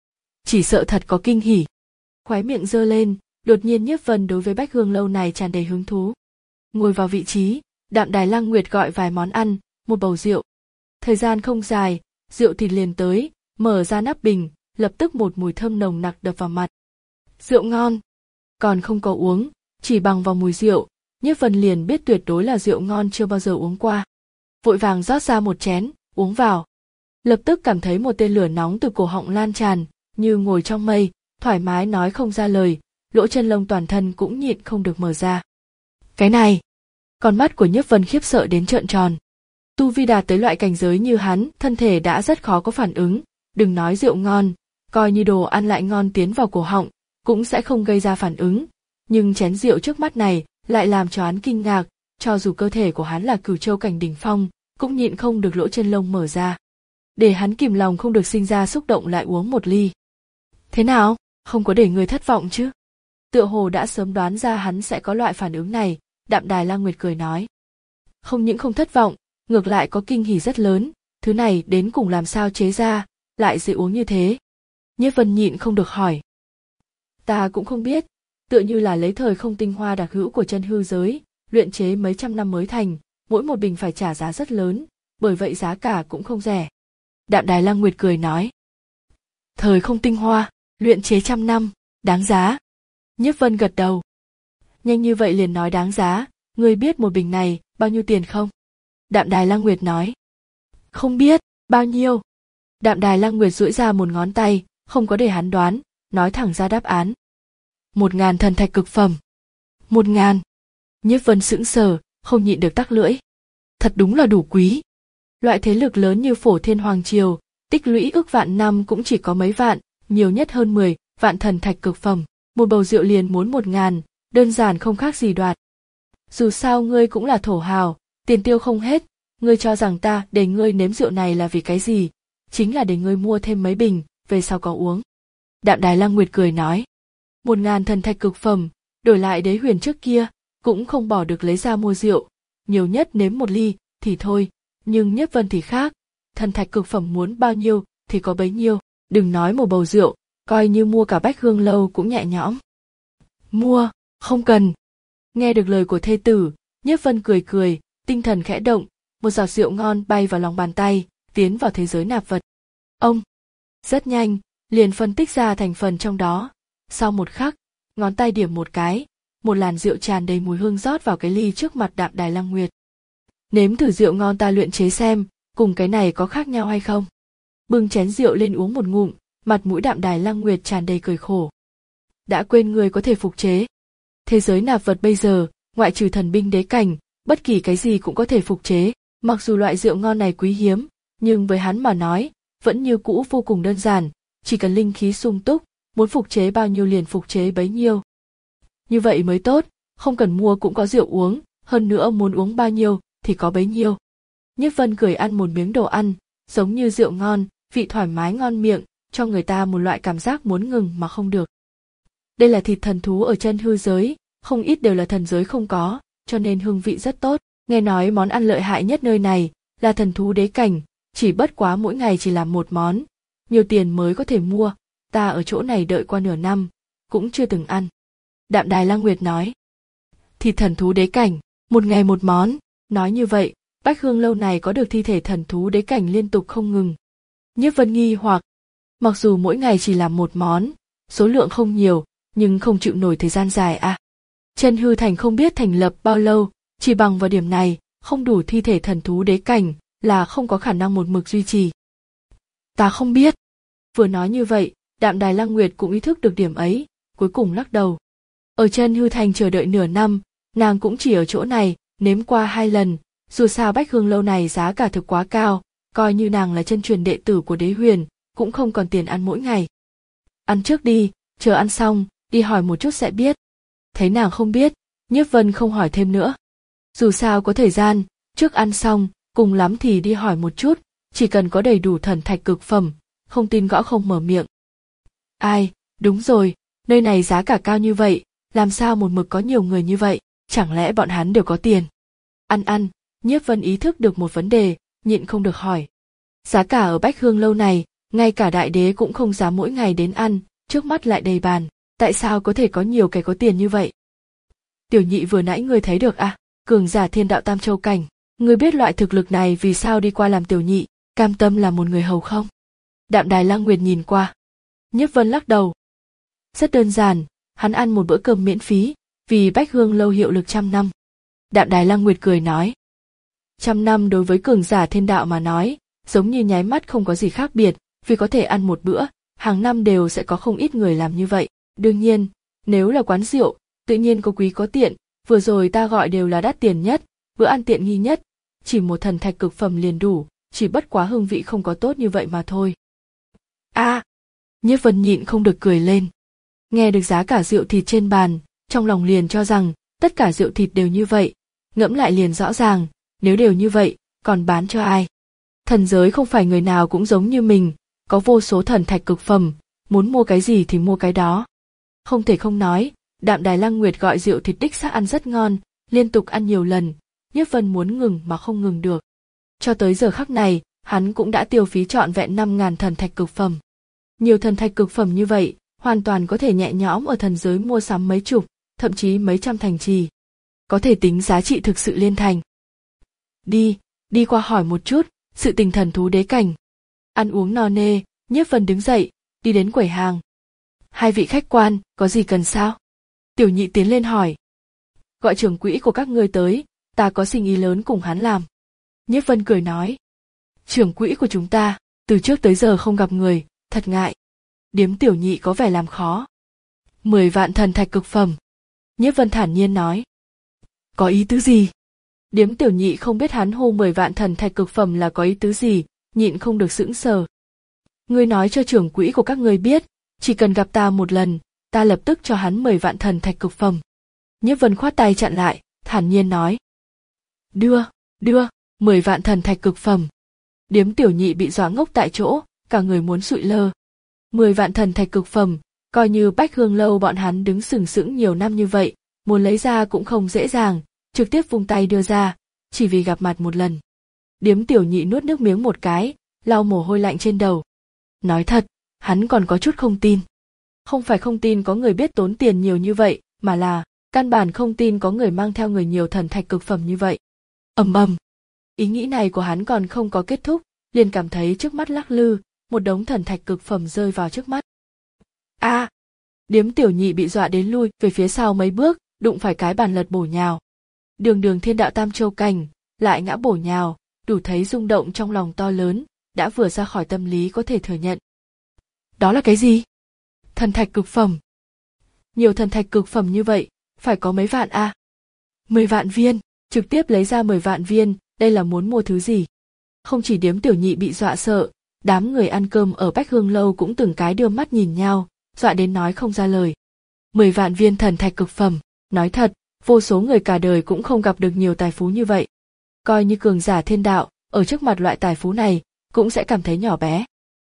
S1: Chỉ sợ thật có kinh hỉ. Khóe miệng giơ lên, đột nhiên Nhiếp Vân đối với Bách Hương Lâu này tràn đầy hứng thú. Ngồi vào vị trí, Đạm Đài Lăng Nguyệt gọi vài món ăn, một bầu rượu. Thời gian không dài, rượu thịt liền tới, mở ra nắp bình, lập tức một mùi thơm nồng nặc đập vào mặt. Rượu ngon, còn không có uống, chỉ bằng vào mùi rượu, Nhiếp Vân liền biết tuyệt đối là rượu ngon chưa bao giờ uống qua. Vội vàng rót ra một chén, uống vào. Lập tức cảm thấy một tên lửa nóng từ cổ họng lan tràn, như ngồi trong mây, thoải mái nói không ra lời, lỗ chân lông toàn thân cũng nhịn không được mở ra. Cái này, con mắt của Nhiếp Vân khiếp sợ đến trợn tròn. Tu vi đạt tới loại cảnh giới như hắn, thân thể đã rất khó có phản ứng, đừng nói rượu ngon, coi như đồ ăn lại ngon tiến vào cổ họng, cũng sẽ không gây ra phản ứng. Nhưng chén rượu trước mắt này lại làm cho hắn kinh ngạc, cho dù cơ thể của hắn là cửu châu cảnh đỉnh phong, cũng nhịn không được lỗ chân lông mở ra. Để hắn kìm lòng không được sinh ra xúc động lại uống một ly. Thế nào, không có để người thất vọng chứ? Tựa hồ đã sớm đoán ra hắn sẽ có loại phản ứng này, Đạm Đài Lang Nguyệt cười nói. Không những không thất vọng, ngược lại có kinh hỉ rất lớn, thứ này đến cùng làm sao chế ra, lại dễ uống như thế. Nhiếp Vân nhịn không được hỏi. Ta cũng không biết, tựa như là lấy thời không tinh hoa đặc hữu của chân hư giới, luyện chế mấy trăm năm mới thành, mỗi một bình phải trả giá rất lớn, bởi vậy giá cả cũng không rẻ. Đạm Đài Lang Nguyệt cười nói. Thời không tinh hoa, luyện chế trăm năm, đáng giá. Nhiếp Vân gật đầu. Nhanh như vậy liền nói đáng giá, ngươi biết một bình này bao nhiêu tiền không? Đạm Đài Lang Nguyệt nói. Không biết, bao nhiêu? Đạm Đài Lang Nguyệt duỗi ra một ngón tay, không có để hắn đoán, nói thẳng ra đáp án. Một ngàn thần thạch cực phẩm. Một ngàn. Nhiếp Vân sững sờ, không nhịn được tắc lưỡi. Thật đúng là đủ quý. Loại thế lực lớn như Phổ Thiên Hoàng Triều, tích lũy ước vạn năm cũng chỉ có mấy vạn, nhiều nhất hơn mười vạn thần thạch cực phẩm. Một bầu rượu liền muốn một ngàn, đơn giản không khác gì đoạt. Dù sao ngươi cũng là thổ hào, tiền tiêu không hết, ngươi cho rằng ta để ngươi nếm rượu này là vì cái gì? Chính là để ngươi mua thêm mấy bình, về sau có uống. Đạm Đài Lang Nguyệt cười nói. Một ngàn thần thạch cực phẩm, đổi lại Đế Huyền trước kia, cũng không bỏ được lấy ra mua rượu, nhiều nhất nếm một ly, thì thôi, nhưng Nhiếp Vân thì khác, thần thạch cực phẩm muốn bao nhiêu thì có bấy nhiêu, đừng nói một bầu rượu, coi như mua cả Bách Hương Lâu cũng nhẹ nhõm. Mua, không cần. Nghe được lời của thê tử, Nhiếp Vân cười cười, tinh thần khẽ động, một giọt rượu ngon bay vào lòng bàn tay, tiến vào thế giới nạp vật. Ông, rất nhanh, liền phân tích ra thành phần trong đó. Sau một khắc, ngón tay điểm một cái, một làn rượu tràn đầy mùi hương rót vào cái ly trước mặt Đạm Đài Lang Nguyệt. Nếm thử rượu ngon ta luyện chế xem, cùng cái này có khác nhau hay không? Bưng chén rượu lên uống một ngụm, mặt mũi Đạm Đài Lang Nguyệt tràn đầy cười khổ. Đã quên người có thể phục chế. Thế giới nạp vật bây giờ, ngoại trừ thần binh đế cảnh, bất kỳ cái gì cũng có thể phục chế. Mặc dù loại rượu ngon này quý hiếm, nhưng với hắn mà nói, vẫn như cũ vô cùng đơn giản, chỉ cần linh khí sung túc, muốn phục chế bao nhiêu liền phục chế bấy nhiêu. Như vậy mới tốt, không cần mua cũng có rượu uống, hơn nữa muốn uống bao nhiêu thì có bấy nhiêu. Nhiếp Vân cười ăn một miếng đồ ăn, giống như rượu ngon, vị thoải mái ngon miệng, cho người ta một loại cảm giác muốn ngừng mà không được. Đây là thịt thần thú ở chân hư giới, không ít đều là thần giới không có, cho nên hương vị rất tốt. Nghe nói món ăn lợi hại nhất nơi này là thần thú đế cảnh, chỉ bất quá mỗi ngày chỉ làm một món, nhiều tiền mới có thể mua, ta ở chỗ này đợi qua nửa năm, cũng chưa từng ăn. Đạm Đài Lang Nguyệt nói. Thịt thần thú đế cảnh, một ngày một món, nói như vậy, Bách Hương Lâu này có được thi thể thần thú đế cảnh liên tục không ngừng. Nhiếp Vân nghi hoặc, mặc dù mỗi ngày chỉ làm một món, số lượng không nhiều, nhưng không chịu nổi thời gian dài à. Chân hư thành không biết thành lập bao lâu, chỉ bằng vào điểm này, không đủ thi thể thần thú đế cảnh, là không có khả năng một mực duy trì. Ta không biết. Vừa nói như vậy, Đạm Đài Lang Nguyệt cũng ý thức được điểm ấy, cuối cùng lắc đầu. Ở chân hư thành chờ đợi nửa năm, nàng cũng chỉ ở chỗ này, nếm qua hai lần, dù sao Bách Hương Lâu này giá cả thực quá cao, coi như nàng là chân truyền đệ tử của Đế Huyền, cũng không còn tiền ăn mỗi ngày. Ăn trước đi, chờ ăn xong, đi hỏi một chút sẽ biết. Thấy nàng không biết, Nhiếp Vân không hỏi thêm nữa. Dù sao có thời gian, trước ăn xong, cùng lắm thì đi hỏi một chút, chỉ cần có đầy đủ thần thạch cực phẩm, không tin gõ không mở miệng. Ai, đúng rồi, nơi này giá cả cao như vậy, làm sao một mực có nhiều người như vậy, chẳng lẽ bọn hắn đều có tiền? Ăn ăn, Nhiếp Vân ý thức được một vấn đề, nhịn không được hỏi. Giá cả ở Bách Hương Lâu này, ngay cả đại đế cũng không dám mỗi ngày đến ăn, trước mắt lại đầy bàn, tại sao có thể có nhiều kẻ có tiền như vậy? Tiểu nhị vừa nãy ngươi thấy được à, cường giả thiên đạo tam châu cảnh, ngươi biết loại thực lực này vì sao đi qua làm tiểu nhị, cam tâm là một người hầu không? Đạm Đài Lang Nguyệt nhìn qua. Nhiếp Vân lắc đầu. Rất đơn giản, hắn ăn một bữa cơm miễn phí, vì Bách Hương Lâu hiệu lực trăm năm. Đạm Đài Lăng Nguyệt cười nói. Trăm năm đối với cường giả thiên đạo mà nói, giống như nháy mắt không có gì khác biệt, vì có thể ăn một bữa, hàng năm đều sẽ có không ít người làm như vậy. Đương nhiên, nếu là quán rượu, tự nhiên có quý có tiện, vừa rồi ta gọi đều là đắt tiền nhất, bữa ăn tiện nghi nhất, chỉ một thần thạch cực phẩm liền đủ, chỉ bất quá hương vị không có tốt như vậy mà thôi. A, à, Nhiếp Vân nhịn không được cười lên. Nghe được giá cả rượu thịt trên bàn, trong lòng liền cho rằng tất cả rượu thịt đều như vậy, ngẫm lại liền rõ ràng, nếu đều như vậy, còn bán cho ai? Thần giới không phải người nào cũng giống như mình, có vô số thần thạch cực phẩm, muốn mua cái gì thì mua cái đó. Không thể không nói, Đạm Đài Lăng Nguyệt gọi rượu thịt đích xác ăn rất ngon, liên tục ăn nhiều lần, Nhiếp Vân muốn ngừng mà không ngừng được. Cho tới giờ khắc này, hắn cũng đã tiêu phí trọn vẹn năm ngàn thần thạch cực phẩm. Nhiều thần thạch cực phẩm như vậy, hoàn toàn có thể nhẹ nhõm ở thần giới mua sắm mấy chục, thậm chí mấy trăm thành trì. Có thể tính giá trị thực sự liên thành. Đi, đi qua hỏi một chút, sự tình thần thú đế cảnh. Ăn uống no nê, Nhiếp Vân đứng dậy, đi đến quầy hàng. Hai vị khách quan, có gì cần sao? Tiểu Nhị tiến lên hỏi. Gọi trưởng quỹ của các ngươi tới, ta có sinh ý lớn cùng hắn làm. Nhiếp Vân cười nói. Trưởng quỹ của chúng ta, từ trước tới giờ không gặp người, thật ngại. Điếm Tiểu Nhị có vẻ làm khó. Mười vạn thần thạch cực phẩm. Nhiếp Vân thản nhiên nói. Có ý tứ gì? Điếm Tiểu Nhị không biết hắn hô mười vạn thần thạch cực phẩm là có ý tứ gì, nhịn không được sững sờ. Ngươi nói cho trưởng quỹ của các ngươi biết, chỉ cần gặp ta một lần, ta lập tức cho hắn mười vạn thần thạch cực phẩm. Nhiếp Vân khoát tay chặn lại, thản nhiên nói. Đưa, đưa, mười vạn thần thạch cực phẩm. Điếm Tiểu Nhị bị dọa ngốc tại chỗ, cả người muốn sụi lơ. Mười vạn thần thạch cực phẩm, coi như Bách Hương Lâu bọn hắn đứng sừng sững nhiều năm như vậy, muốn lấy ra cũng không dễ dàng, trực tiếp vung tay đưa ra, chỉ vì gặp mặt một lần. Điếm Tiểu Nhị nuốt nước miếng một cái, lau mồ hôi lạnh trên đầu. Nói thật, hắn còn có chút không tin. Không phải không tin có người biết tốn tiền nhiều như vậy, mà là căn bản không tin có người mang theo người nhiều thần thạch cực phẩm như vậy. Ầm ầm. Ý nghĩ này của hắn còn không có kết thúc, liền cảm thấy trước mắt lắc lư, một đống thần thạch cực phẩm rơi vào trước mắt. A! À, Điếm Tiểu Nhị bị dọa đến lui về phía sau mấy bước, đụng phải cái bàn lật bổ nhào. Đường đường thiên đạo tam châu cảnh, lại ngã bổ nhào, đủ thấy rung động trong lòng to lớn, đã vừa ra khỏi tâm lý có thể thừa nhận. Đó là cái gì? Thần thạch cực phẩm. Nhiều thần thạch cực phẩm như vậy, phải có mấy vạn a? À? Mười vạn viên, trực tiếp lấy ra mười vạn viên, đây là muốn mua thứ gì? Không chỉ Điếm Tiểu Nhị bị dọa sợ, đám người ăn cơm ở Bách Hương Lâu cũng từng cái đưa mắt nhìn nhau, dọa đến nói không ra lời. Mười vạn viên thần thạch cực phẩm, nói thật, vô số người cả đời cũng không gặp được nhiều tài phú như vậy. Coi như cường giả thiên đạo, ở trước mặt loại tài phú này, cũng sẽ cảm thấy nhỏ bé.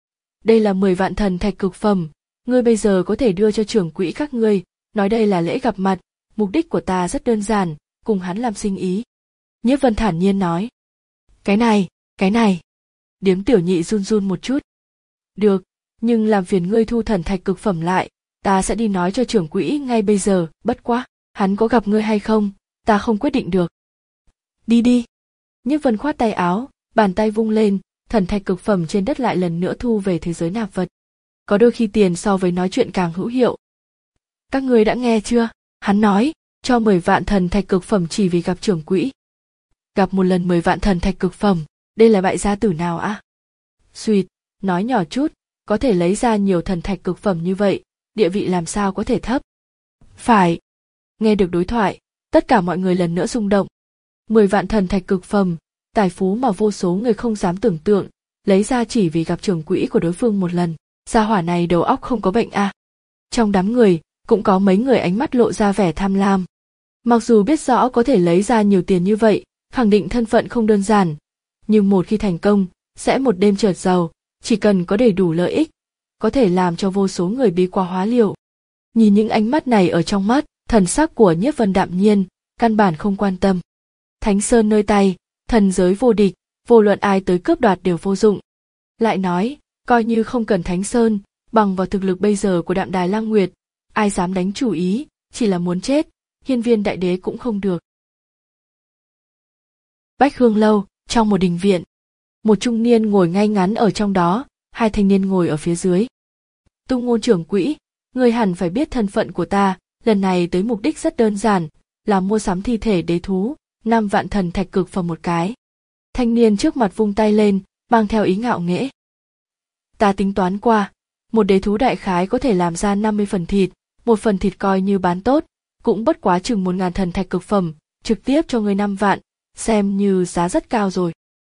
S1: Đây là mười vạn thần thạch cực phẩm, ngươi bây giờ có thể đưa cho trưởng quỹ các ngươi, nói đây là lễ gặp mặt, mục đích của ta rất đơn giản, cùng hắn làm sinh ý. Nhiếp Vân thản nhiên nói. Cái này, cái này. Điếm Tiểu Nhị run run một chút. Được, nhưng làm phiền ngươi thu thần thạch cực phẩm lại, ta sẽ đi nói cho trưởng quỹ ngay bây giờ, bất quá, hắn có gặp ngươi hay không, ta không quyết định được. Đi đi. Nhiếp Vân khoát tay áo, bàn tay vung lên, thần thạch cực phẩm trên đất lại lần nữa thu về thế giới nạp vật. Có đôi khi tiền so với nói chuyện càng hữu hiệu. Các ngươi đã nghe chưa? Hắn nói, cho mười vạn thần thạch cực phẩm chỉ vì gặp trưởng quỹ. Gặp một lần mười vạn thần thạch cực phẩm, đây là bại gia tử nào á? À? Suýt, nói nhỏ chút, có thể lấy ra nhiều thần thạch cực phẩm như vậy, địa vị làm sao có thể thấp? Phải. Nghe được đối thoại, tất cả mọi người lần nữa rung động. Mười vạn thần thạch cực phẩm, tài phú mà vô số người không dám tưởng tượng, lấy ra chỉ vì gặp trưởng quỹ của đối phương một lần. Gia hỏa này đầu óc không có bệnh à? Trong đám người, cũng có mấy người ánh mắt lộ ra vẻ tham lam. Mặc dù biết rõ có thể lấy ra nhiều tiền như vậy, khẳng định thân phận không đơn giản, nhưng một khi thành công, sẽ một đêm chợt giàu, chỉ cần có đầy đủ lợi ích, có thể làm cho vô số người bí quá hóa liều. Nhìn những ánh mắt này ở trong mắt, thần sắc của Nhiếp Vân đạm nhiên, căn bản không quan tâm. Thánh Sơn nơi tay, thần giới vô địch, vô luận ai tới cướp đoạt đều vô dụng. Lại nói, coi như không cần Thánh Sơn, bằng vào thực lực bây giờ của Đạm Đài Lăng Nguyệt, ai dám đánh chủ ý, chỉ là muốn chết, Hiên Viên Đại Đế cũng không được. Bách Hương Lâu, trong một đình viện, một trung niên ngồi ngay ngắn ở trong đó, hai thanh niên ngồi ở phía dưới. Tung Ngôn trưởng quỹ, người hẳn phải biết thân phận của ta, lần này tới mục đích rất đơn giản, là mua sắm thi thể đế thú, năm vạn thần thạch cực phẩm một cái. Thanh niên trước mặt vung tay lên, mang theo ý ngạo nghễ. Ta tính toán qua, một đế thú đại khái có thể làm ra năm mươi phần thịt, một phần thịt coi như bán tốt, cũng bất quá chừng một ngàn thần thạch cực phẩm, trực tiếp cho ngươi năm vạn, xem như giá rất cao rồi.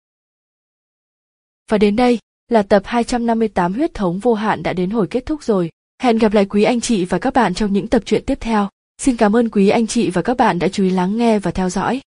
S1: Và đến đây là tập hai trăm năm mươi tám huyết thống vô hạn đã đến hồi kết thúc rồi. Hẹn gặp lại quý anh chị và các bạn trong những tập truyện tiếp theo. Xin cảm ơn quý anh chị và các bạn đã chú ý lắng nghe và theo dõi.